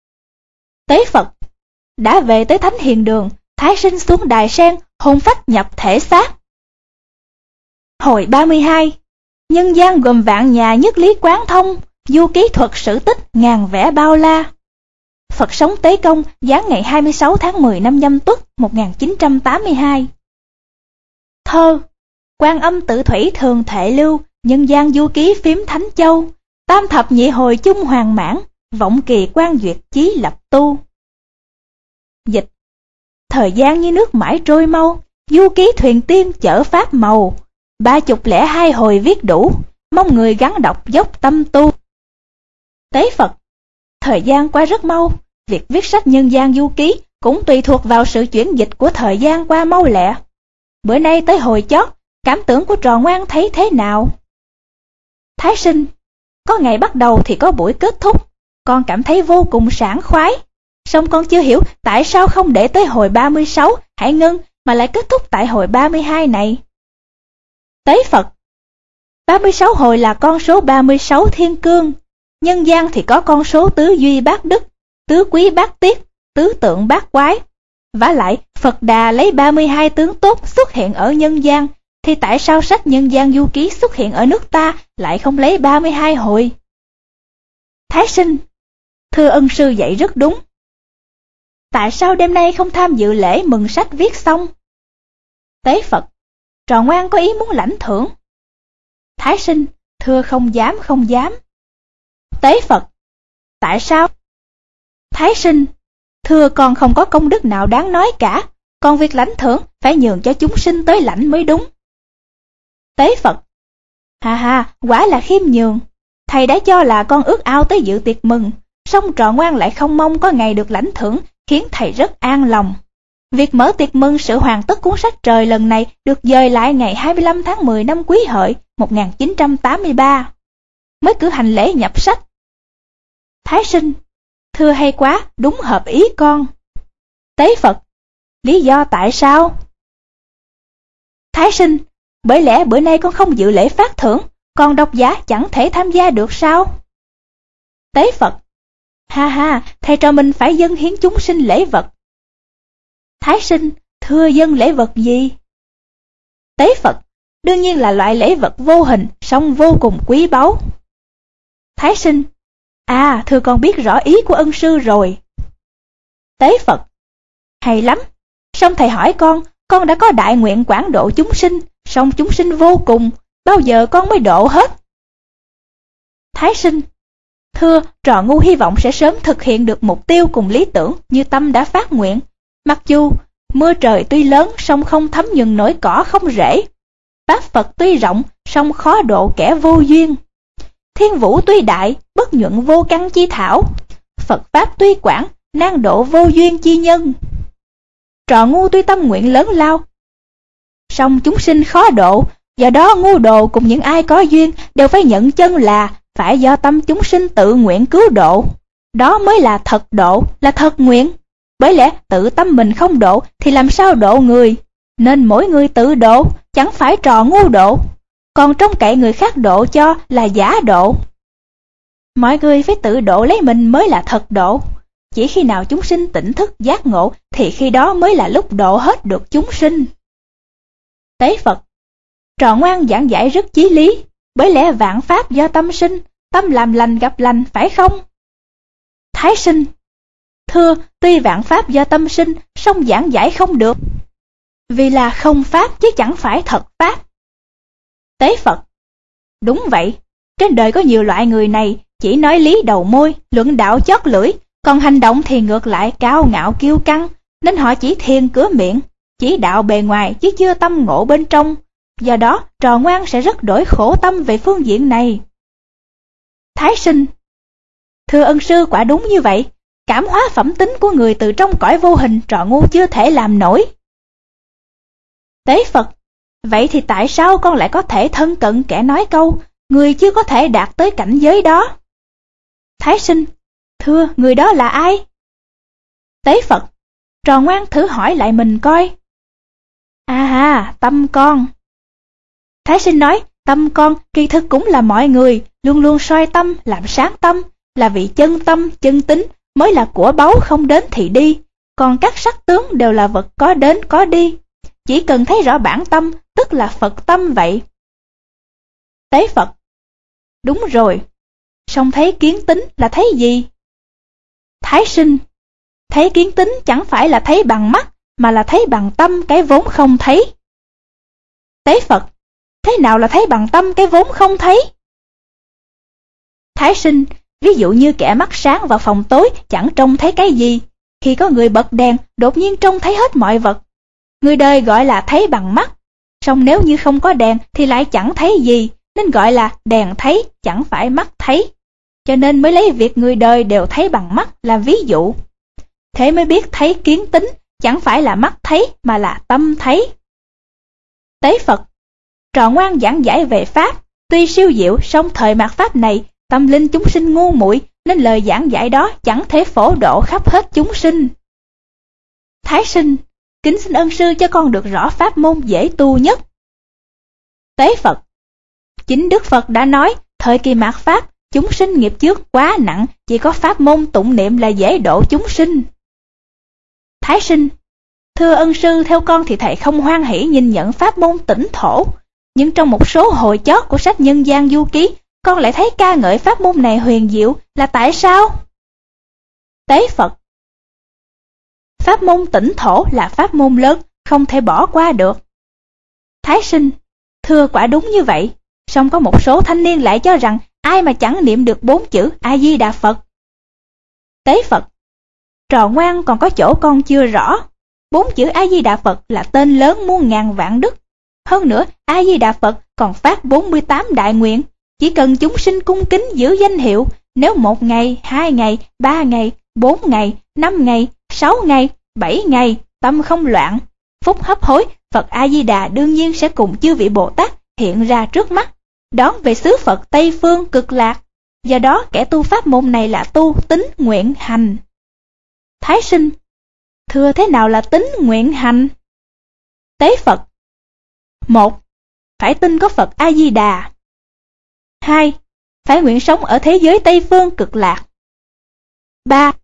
Tế Phật: Đã về tới Thánh Hiền Đường, Thái Sinh xuống đài sen, hồn phách nhập thể xác. Hồi ba mươi hai. Nhân gian gồm vạn nhà nhất lý quán thông, du ký thuật sử tích ngàn vẻ bao la. Phật sống Tế Công, giáng ngày hai mươi sáu tháng mười năm Nhâm Tuất một nghìn chín trăm tám mươi hai. Thơ: Quan Âm Tự Thủy thường thệ lưu, nhân gian du ký phím Thánh Châu. Tam thập nhị hồi chung hoàng mãn, vọng kỳ quan duyệt chí lập tu. Dịch: Thời gian như nước mãi trôi mau, du ký thuyền tiên chở pháp màu. Ba chục lẻ hai hồi viết đủ, mong người gắn đọc dốc tâm tu. Tế Phật: Thời gian qua rất mau, việc viết sách nhân gian du ký cũng tùy thuộc vào sự chuyển dịch của thời gian qua mau lẹ. Bữa nay tới hồi chót, cảm tưởng của trò ngoan thấy thế nào? Thái Sinh: Có ngày bắt đầu thì có buổi kết thúc, con cảm thấy vô cùng sảng khoái. Song con chưa hiểu tại sao không để tới hồi ba mươi sáu Hải Ngân mà lại kết thúc tại hồi ba mươi hai này. Tế Phật: ba mươi sáu hồi là con số ba mươi sáu thiên cương. Nhân gian thì có con số tứ duy bát đức, tứ quý bát tiết, tứ tượng bát quái. Vả lại, Phật Đà lấy ba mươi hai tướng tốt xuất hiện ở nhân gian, thì tại sao sách Nhân gian du ký xuất hiện ở nước ta lại không lấy ba mươi hai hồi? Thái Sinh: Thưa ân sư dạy rất đúng. Tại sao đêm nay không tham dự lễ mừng sách viết xong? Tế Phật: Trò ngoan có ý muốn lãnh thưởng. Thái Sinh: Thưa không dám không dám. Tế Phật: Tại sao? Thái Sinh: Thưa con không có công đức nào đáng nói cả, còn việc lãnh thưởng phải nhường cho chúng sinh tới lãnh mới đúng. Tế Phật: Ha ha, quả là khiêm nhường. Thầy đã cho là con ước ao tới dự tiệc mừng, song trò ngoan lại không mong có ngày được lãnh thưởng, khiến thầy rất an lòng. Việc mở tiệc mừng sự hoàn tất cuốn sách trời lần này được dời lại ngày hai mươi lăm tháng mười năm Quý Hợi một nghìn chín trăm tám mươi ba. Mới cử hành lễ nhập sách. Thái Sinh: Thưa hay quá, đúng hợp ý con. Tế Phật: Lý do tại sao? Thái Sinh: Bởi lẽ bữa nay con không dự lễ phát thưởng, còn độc giả chẳng thể tham gia được sao? Tế Phật: Ha ha, thầy trò mình phải dâng hiến chúng sinh lễ vật. Thái Sinh: Thưa dâng lễ vật gì? Tế Phật: Đương nhiên là loại lễ vật vô hình, song vô cùng quý báu. Thái Sinh: À, thưa con biết rõ ý của ân sư rồi. Tế Phật: Hay lắm, song thầy hỏi con, con đã có đại nguyện quảng độ chúng sinh, song chúng sinh vô cùng, bao giờ con mới độ hết? Thái Sinh: Thưa, trò ngu hy vọng sẽ sớm thực hiện được mục tiêu cùng lý tưởng như tâm đã phát nguyện. Mặc dù mưa trời tuy lớn, song không thấm nhuần nổi cỏ không rễ. Pháp Phật tuy rộng, song khó độ kẻ vô duyên. Thiên vũ tuy đại, bất nhuận vô căn chi thảo. Phật Pháp tuy quảng, nan độ vô duyên chi nhân. Trò ngu tuy tâm nguyện lớn lao, song chúng sinh khó độ. Do đó ngu đồ cùng những ai có duyên đều phải nhận chân là phải do tâm chúng sinh tự nguyện cứu độ. Đó mới là thật độ, là thật nguyện. Bởi lẽ tự tâm mình không độ thì làm sao độ người, nên mỗi người tự độ, chẳng phải trò ngu độ. Còn trông cậy người khác độ cho là giả độ. Mọi người phải tự độ lấy mình mới là thật độ. Chỉ khi nào chúng sinh tỉnh thức giác ngộ thì khi đó mới là lúc độ hết được chúng sinh. Tế Phật: Trò ngoan giảng giải rất chí lý, bởi lẽ vạn pháp do tâm sinh, tâm làm lành gặp lành, phải không? Thái Sinh: Thưa, tuy vạn pháp do tâm sinh, song giảng giải không được, vì là không pháp chứ chẳng phải thật pháp. Tế Phật: Đúng vậy, trên đời có nhiều loại người này, chỉ nói lý đầu môi, luận đạo chót lưỡi, còn hành động thì ngược lại cao ngạo kiêu căng, nên họ chỉ thiền cửa miệng, chỉ đạo bề ngoài chứ chưa tâm ngộ bên trong. Do đó, trò ngoan sẽ rất đổi khổ tâm về phương diện này. Thái Sinh: Thưa ân sư, quả đúng như vậy. Cảm hóa phẩm tính của người từ trong cõi vô hình, trò ngu chưa thể làm nổi. Tế Phật: Vậy thì tại sao con lại có thể thân cận kẻ nói câu người chưa có thể đạt tới cảnh giới đó? Thái Sinh: Thưa, người đó là ai? Tế Phật: Trò ngoan thử hỏi lại mình coi. À ha, tâm con. Thái Sinh nói, tâm con kỳ thực cũng là mọi người, luôn luôn soi tâm, làm sáng tâm, là vị chân tâm, chân tính, mới là của báu không đến thì đi. Còn các sắc tướng đều là vật có đến có đi. Chỉ cần thấy rõ bản tâm, tức là Phật tâm vậy. Tế Phật: Đúng rồi. Song thấy kiến tính là thấy gì? Thái Sinh: Thấy kiến tính chẳng phải là thấy bằng mắt, mà là thấy bằng tâm cái vốn không thấy. Tế Phật: Thế nào là thấy bằng tâm cái vốn không thấy? Thái Sinh: Ví dụ như kẻ mắt sáng vào phòng tối chẳng trông thấy cái gì, khi có người bật đèn đột nhiên trông thấy hết mọi vật. Người đời gọi là thấy bằng mắt, song nếu như không có đèn thì lại chẳng thấy gì, nên gọi là đèn thấy, chẳng phải mắt thấy. Cho nên mới lấy việc người đời đều thấy bằng mắt làm ví dụ. Thế mới biết thấy kiến tính chẳng phải là mắt thấy mà là tâm thấy. Tế Phật: Trò ngoan giảng giải về Pháp, tuy siêu diệu song thời mạt Pháp này, tâm linh chúng sinh ngu muội nên lời giảng giải đó chẳng thể phổ độ khắp hết chúng sinh. Thái Sinh: Kính xin ân sư cho con được rõ pháp môn dễ tu nhất. Tế Phật: Chính Đức Phật đã nói, thời kỳ mạt Pháp, chúng sinh nghiệp chướng quá nặng, chỉ có pháp môn tụng niệm là dễ độ chúng sinh. Thái Sinh: Thưa ân sư, theo con thì thầy không hoan hỷ nhìn nhận pháp môn tĩnh thổ, nhưng trong một số hồi chót của sách Nhân gian Du Ký, con lại thấy ca ngợi pháp môn này huyền diệu, là tại sao? Tế Phật: Pháp môn tĩnh thổ là pháp môn lớn, không thể bỏ qua được. Thái Sinh: Thưa, quả đúng như vậy, song có một số thanh niên lại cho rằng ai mà chẳng niệm được bốn chữ A Di Đà Phật. Tế Phật: Trò ngoan còn có chỗ con chưa rõ. Bốn chữ A Di Đà Phật là tên lớn muôn ngàn vạn đức. Hơn nữa, A Di Đà Phật còn phát bốn mươi tám đại nguyện. Chỉ cần chúng sinh cung kính giữ danh hiệu, nếu một ngày, hai ngày, ba ngày, bốn ngày, năm ngày, sáu ngày, bảy ngày, tâm không loạn, phúc hấp hối, Phật A Di Đà đương nhiên sẽ cùng chư vị Bồ Tát hiện ra trước mắt, đón về xứ Phật Tây Phương cực lạc. Do đó kẻ tu pháp môn này là tu tín nguyện hành. Thái Sinh: Thưa, thế nào là tín nguyện hành? Tế Phật: Một, phải tin có Phật A Di Đà. Hai, phải nguyện sống ở thế giới Tây Phương cực lạc. Ba,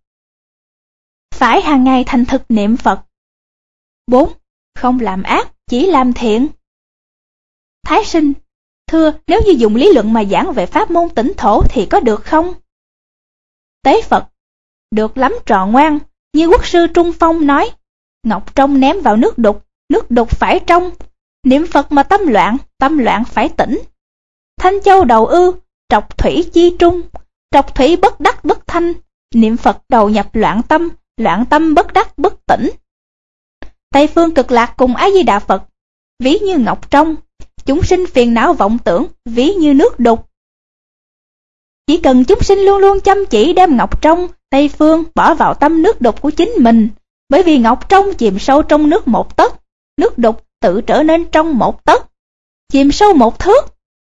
phải hàng ngày thành thực niệm Phật. Bốn, không làm ác, chỉ làm thiện. Thái Sinh: Thưa, nếu như dùng lý luận mà giảng về pháp môn tĩnh thổ thì có được không? Tế Phật: Được lắm trò ngoan, như quốc sư Trung Phong nói, ngọc trong ném vào nước đục, nước đục phải trong. Niệm Phật mà tâm loạn, tâm loạn phải tỉnh. Thanh châu đầu ư, trọc thủy chi trung, trọc thủy bất đắc bất thanh. Niệm Phật đầu nhập loạn tâm, loạn tâm bất đắc bất tỉnh. Tây phương cực lạc cùng A Di Đà Phật, ví như ngọc trong, chúng sinh phiền não vọng tưởng, ví như nước đục. Chỉ cần chúng sinh luôn luôn chăm chỉ đem ngọc trong, Tây phương bỏ vào tâm nước đục của chính mình, bởi vì ngọc trong chìm sâu trong nước một tấc, nước đục tự trở nên trong một tấc, chìm sâu một thước,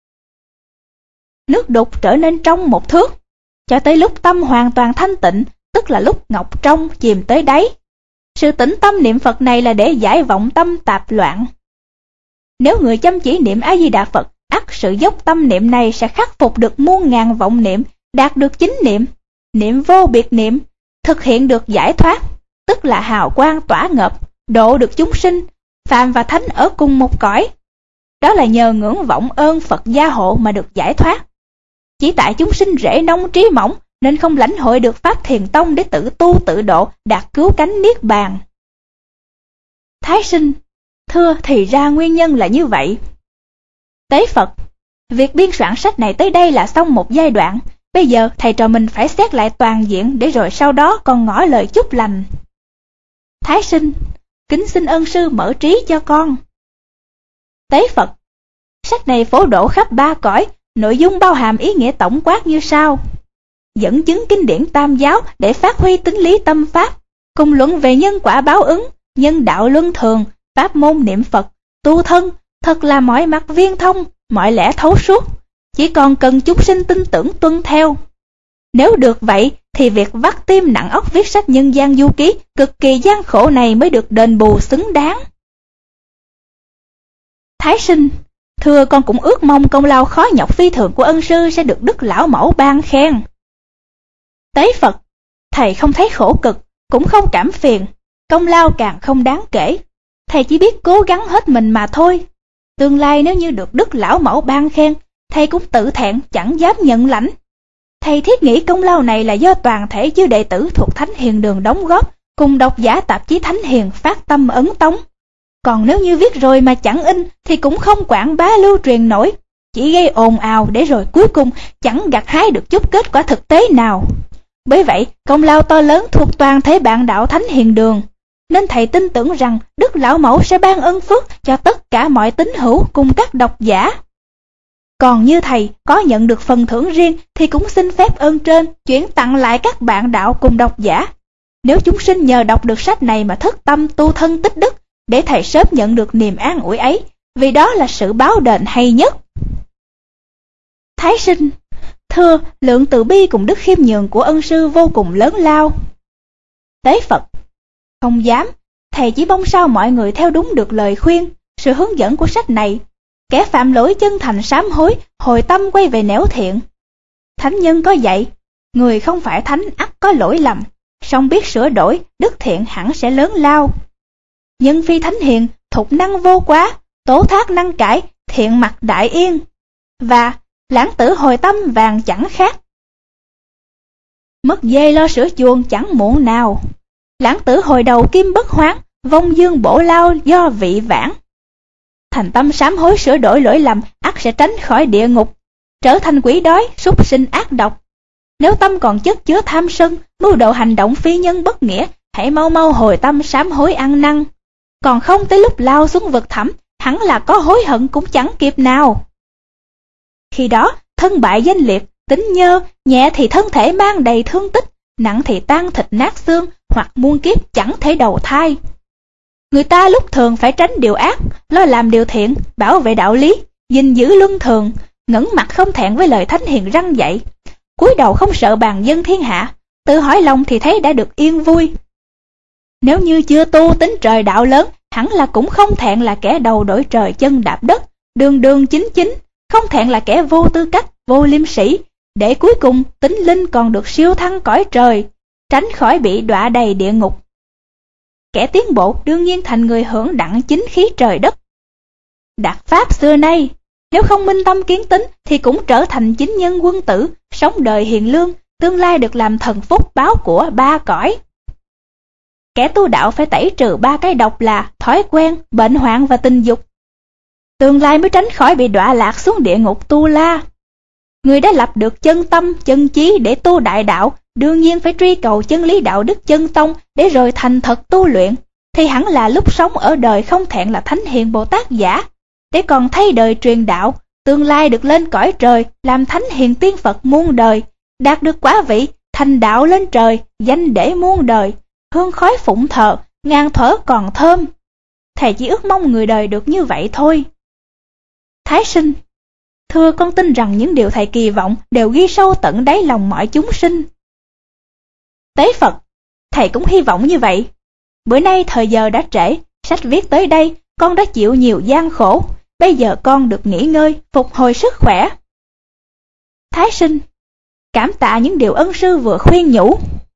nước đục trở nên trong một thước, cho tới lúc tâm hoàn toàn thanh tịnh, tức là lúc ngọc trong chìm tới đáy. Sự tĩnh tâm niệm Phật này là để giải vọng tâm tạp loạn. Nếu người chăm chỉ niệm A Di Đà Phật, ắt sự dốc tâm niệm này sẽ khắc phục được muôn ngàn vọng niệm, đạt được chính niệm, niệm vô biệt niệm, thực hiện được giải thoát, tức là hào quang tỏa ngập, độ được chúng sinh, phàm và thánh ở cùng một cõi. Đó là nhờ ngưỡng vọng ơn Phật gia hộ mà được giải thoát. Chỉ tại chúng sinh rễ nông trí mỏng nên không lãnh hội được pháp thiền tông để tự tu tự độ, đạt cứu cánh niết bàn. Thái sinh: Thưa, thì ra nguyên nhân là như vậy. Tế Phật: Việc biên soạn sách này tới đây là xong một giai đoạn, bây giờ thầy trò mình phải xét lại toàn diện để rồi sau đó còn ngỏ lời chúc lành. Thái sinh: Kính xin ân sư mở trí cho con. Tế Phật: Sách này phổ độ khắp ba cõi, nội dung bao hàm ý nghĩa tổng quát như sau: dẫn chứng kinh điển Tam giáo để phát huy tính lý tâm pháp, cùng luận về nhân quả báo ứng, nhân đạo luân thường, pháp môn niệm Phật, tu thân, thật là mọi mặt viên thông, mọi lẽ thấu suốt, chỉ còn cần chúng sinh tin tưởng tuân theo. Nếu được vậy thì việc vắt tim nặng óc viết sách nhân gian du ký cực kỳ gian khổ này mới được đền bù xứng đáng. Thái sinh: Thưa, con cũng ước mong công lao khó nhọc phi thường của ân sư sẽ được Đức Lão Mẫu ban khen. Tế Phật: Thầy không thấy khổ cực, cũng không cảm phiền, công lao càng không đáng kể. Thầy chỉ biết cố gắng hết mình mà thôi. Tương lai nếu như được Đức Lão Mẫu ban khen, thầy cũng tự thẹn chẳng dám nhận lãnh. Thầy thiết nghĩ công lao này là do toàn thể chư đệ tử thuộc Thánh Hiền Đường đóng góp, cùng độc giả tạp chí Thánh Hiền phát tâm ấn tống. Còn nếu như viết rồi mà chẳng in thì cũng không quảng bá lưu truyền nổi, chỉ gây ồn ào để rồi cuối cùng chẳng gặt hái được chút kết quả thực tế nào. Bởi vậy, công lao to lớn thuộc toàn thể bạn đạo Thánh Hiền Đường, nên thầy tin tưởng rằng Đức Lão Mẫu sẽ ban ân phước cho tất cả mọi tín hữu cùng các độc giả. Còn như thầy có nhận được phần thưởng riêng thì cũng xin phép ơn trên chuyển tặng lại các bạn đạo cùng độc giả. Nếu chúng sinh nhờ đọc được sách này mà thức tâm tu thân tích đức, để thầy sớm nhận được niềm an ủi ấy, vì đó là sự báo đền hay nhất. Thái sinh: Thưa, lượng từ bi cùng đức khiêm nhường của ân sư vô cùng lớn lao. Tế Phật: Không dám, thầy chỉ mong sao mọi người theo đúng được lời khuyên, sự hướng dẫn của sách này. Kẻ phạm lỗi chân thành sám hối, hồi tâm quay về nẻo thiện. Thánh nhân có dạy, người không phải thánh ắt có lỗi lầm, song biết sửa đổi, đức thiện hẳn sẽ lớn lao. Nhân phi thánh hiền, thục năng vô quá, tố thác năng cải, thiện mặt đại yên. Và lãng tử hồi tâm vàng chẳng khác. Mất dê lo sửa chuồng chẳng muộn nào. Lãng tử hồi đầu kim bất hoán, vong dương bổ lao do vị vãng. Thành tâm sám hối sửa đổi lỗi lầm, ắt sẽ tránh khỏi địa ngục, trở thành quỷ đói, súc sinh ác độc. Nếu tâm còn chất chứa tham sân, mưu đồ hành động phi nhân bất nghĩa, hãy mau mau hồi tâm sám hối ăn năn. Còn không tới lúc lao xuống vực thẳm, hẳn là có hối hận cũng chẳng kịp nào. Khi đó, thân bại danh liệt, tính nhơ, nhẹ thì thân thể mang đầy thương tích, nặng thì tan thịt nát xương, hoặc muôn kiếp chẳng thể đầu thai. Người ta lúc thường phải tránh điều ác, lo làm điều thiện, bảo vệ đạo lý, gìn giữ luân thường, ngẩng mặt không thẹn với lời Thánh Hiền răn dạy, cúi đầu không sợ bàn dân thiên hạ, tự hỏi lòng thì thấy đã được yên vui. Nếu như chưa tu tính trời đạo lớn, hẳn là cũng không thẹn là kẻ đầu đổi trời chân đạp đất, đường đường chính chính, không thẹn là kẻ vô tư cách, vô liêm sĩ, để cuối cùng tính linh còn được siêu thăng cõi trời, tránh khỏi bị đọa đầy địa ngục. Kẻ tiến bộ đương nhiên thành người hưởng đặng chính khí trời đất. Đạt pháp xưa nay, nếu không minh tâm kiến tính thì cũng trở thành chính nhân quân tử, sống đời hiền lương, tương lai được làm thần phúc báo của ba cõi. Kẻ tu đạo phải tẩy trừ ba cái độc là thói quen, bệnh hoạn và tình dục. Tương lai mới tránh khỏi bị đọa lạc xuống địa ngục tu la. Người đã lập được chân tâm, chân chí để tu đại đạo, đương nhiên phải truy cầu chân lý đạo đức chân tông để rồi thành thật tu luyện, thì hẳn là lúc sống ở đời không thẹn là thánh hiền Bồ Tát giả, để còn thay đời truyền đạo, tương lai được lên cõi trời, làm thánh hiền tiên Phật muôn đời, đạt được quả vị, thành đạo lên trời, danh để muôn đời, hương khói phụng thờ, ngàn thuở còn thơm. Thầy chỉ ước mong người đời được như vậy thôi. Thái sinh: Thưa, con tin rằng những điều thầy kỳ vọng đều ghi sâu tận đáy lòng mọi chúng sinh. Tế Phật: Thầy cũng hy vọng như vậy. Bữa nay thời giờ đã trễ, sách viết tới đây, con đã chịu nhiều gian khổ, bây giờ con được nghỉ ngơi, phục hồi sức khỏe. Thái sinh: Cảm tạ những điều ân sư vừa khuyên nhủ.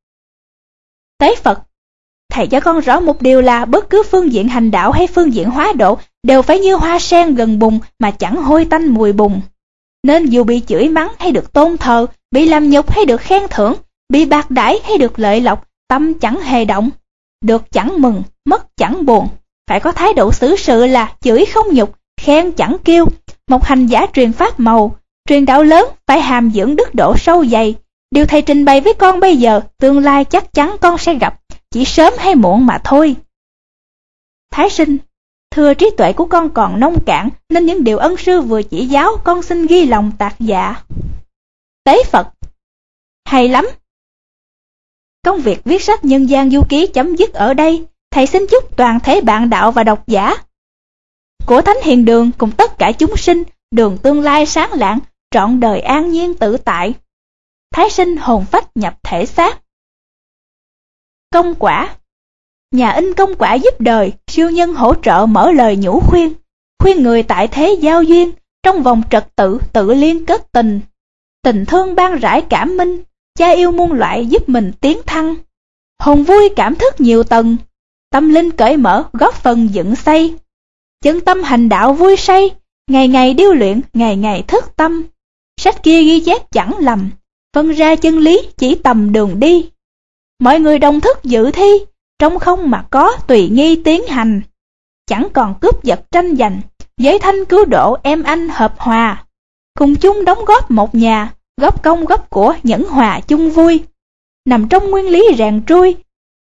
Tế Phật: Thầy cho con rõ một điều là bất cứ phương diện hành đạo hay phương diện hóa độ đều phải như hoa sen gần bùn mà chẳng hôi tanh mùi bùn. Nên dù bị chửi mắng hay được tôn thờ, bị làm nhục hay được khen thưởng, bị bạc đãi hay được lợi lộc, tâm chẳng hề động. Được chẳng mừng, mất chẳng buồn. Phải có thái độ xử sự là chửi không nhục, khen chẳng kêu. Một hành giả truyền pháp màu, truyền đạo lớn phải hàm dưỡng đức độ sâu dày. Điều thầy trình bày với con bây giờ, tương lai chắc chắn con sẽ gặp, chỉ sớm hay muộn mà thôi. Thái sinh: Thưa, trí tuệ của con còn nông cạn, nên những điều ân sư vừa chỉ giáo con xin ghi lòng tạc dạ. Tế Phật: Hay lắm. Công việc viết sách nhân gian du ký chấm dứt ở đây. Thầy xin chúc toàn thể bạn đạo và độc giả của Thánh Hiền Đường cùng tất cả chúng sinh đường tương lai sáng lạng, trọn đời an nhiên tự tại. Thái sinh hồn phách nhập thể xác. Công quả: Nhà in công quả giúp đời, siêu nhân hỗ trợ mở lời nhủ khuyên, khuyên người tại thế giao duyên, trong vòng trật tự tự liên kết tình. Tình thương ban rải cảm minh, cha yêu muôn loại giúp mình tiến thăng. Hồn vui cảm thức nhiều tầng, tâm linh cởi mở góp phần dựng xây. Chân tâm hành đạo vui say, ngày ngày điêu luyện, ngày ngày thức tâm. Sách kia ghi chép chẳng lầm, phân ra chân lý chỉ tầm đường đi. Mọi người đồng thức dự thi, trong không mà có tùy nghi tiến hành. Chẳng còn cướp giật tranh giành, giới thanh cứu độ em anh hợp hòa. Cùng chung đóng góp một nhà, góp công góp của nhẫn hòa chung vui. Nằm trong nguyên lý rèn trui,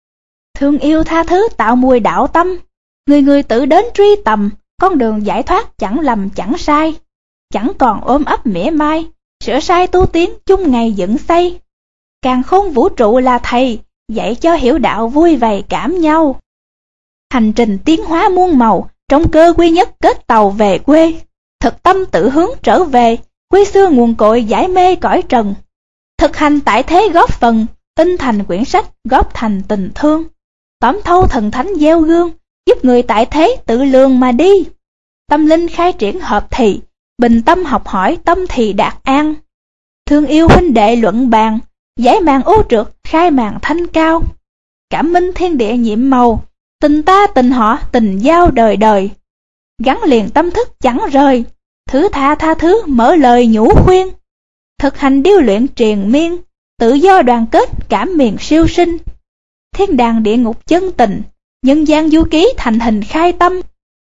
thương yêu tha thứ tạo mùi đạo tâm. Người người tự đến truy tầm, con đường giải thoát chẳng lầm chẳng sai. Chẳng còn ôm ấp mỉa mai, sửa sai tu tiến chung ngày dựng xây. Càn khôn vũ trụ là thầy, dạy cho hiểu đạo vui vầy cảm nhau. Hành trình tiến hóa muôn màu, trong cơ quy nhất kết tàu về quê. Thực tâm tự hướng trở về, quy xưa nguồn cội giải mê cõi trần. Thực hành tại thế góp phần, in thành quyển sách góp thành tình thương. Tóm thâu thần thánh gieo gương, giúp người tại thế tự lường mà đi. Tâm linh khai triển hợp thì, bình tâm học hỏi tâm thì đạt an. Thương yêu huynh đệ luận bàn, giải màn ô trượt khai màn thanh cao. Cảm minh thiên địa nhiệm màu, tình ta tình họ tình giao đời đời. Gắn liền tâm thức chẳng rời, thứ tha tha thứ mở lời nhủ khuyên. Thực hành điêu luyện triền miên, tự do đoàn kết cảm miền siêu sinh. Thiên đàng địa ngục chân tình, nhân gian du ký thành hình khai tâm.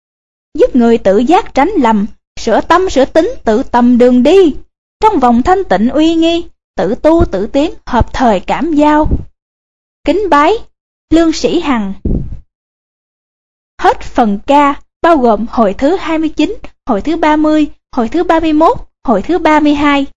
Giúp người tự giác tránh lầm, sửa tâm sửa tính tự tầm đường đi. Trong vòng thanh tịnh uy nghi, tự tu tự tiến hợp thời cảm giao. Kính bái Lương Sĩ Hằng. Hết phần ca, bao gồm hồi thứ hai mươi chín, hồi thứ ba mươi, hồi thứ ba mươi mốt, hồi thứ ba mươi hai.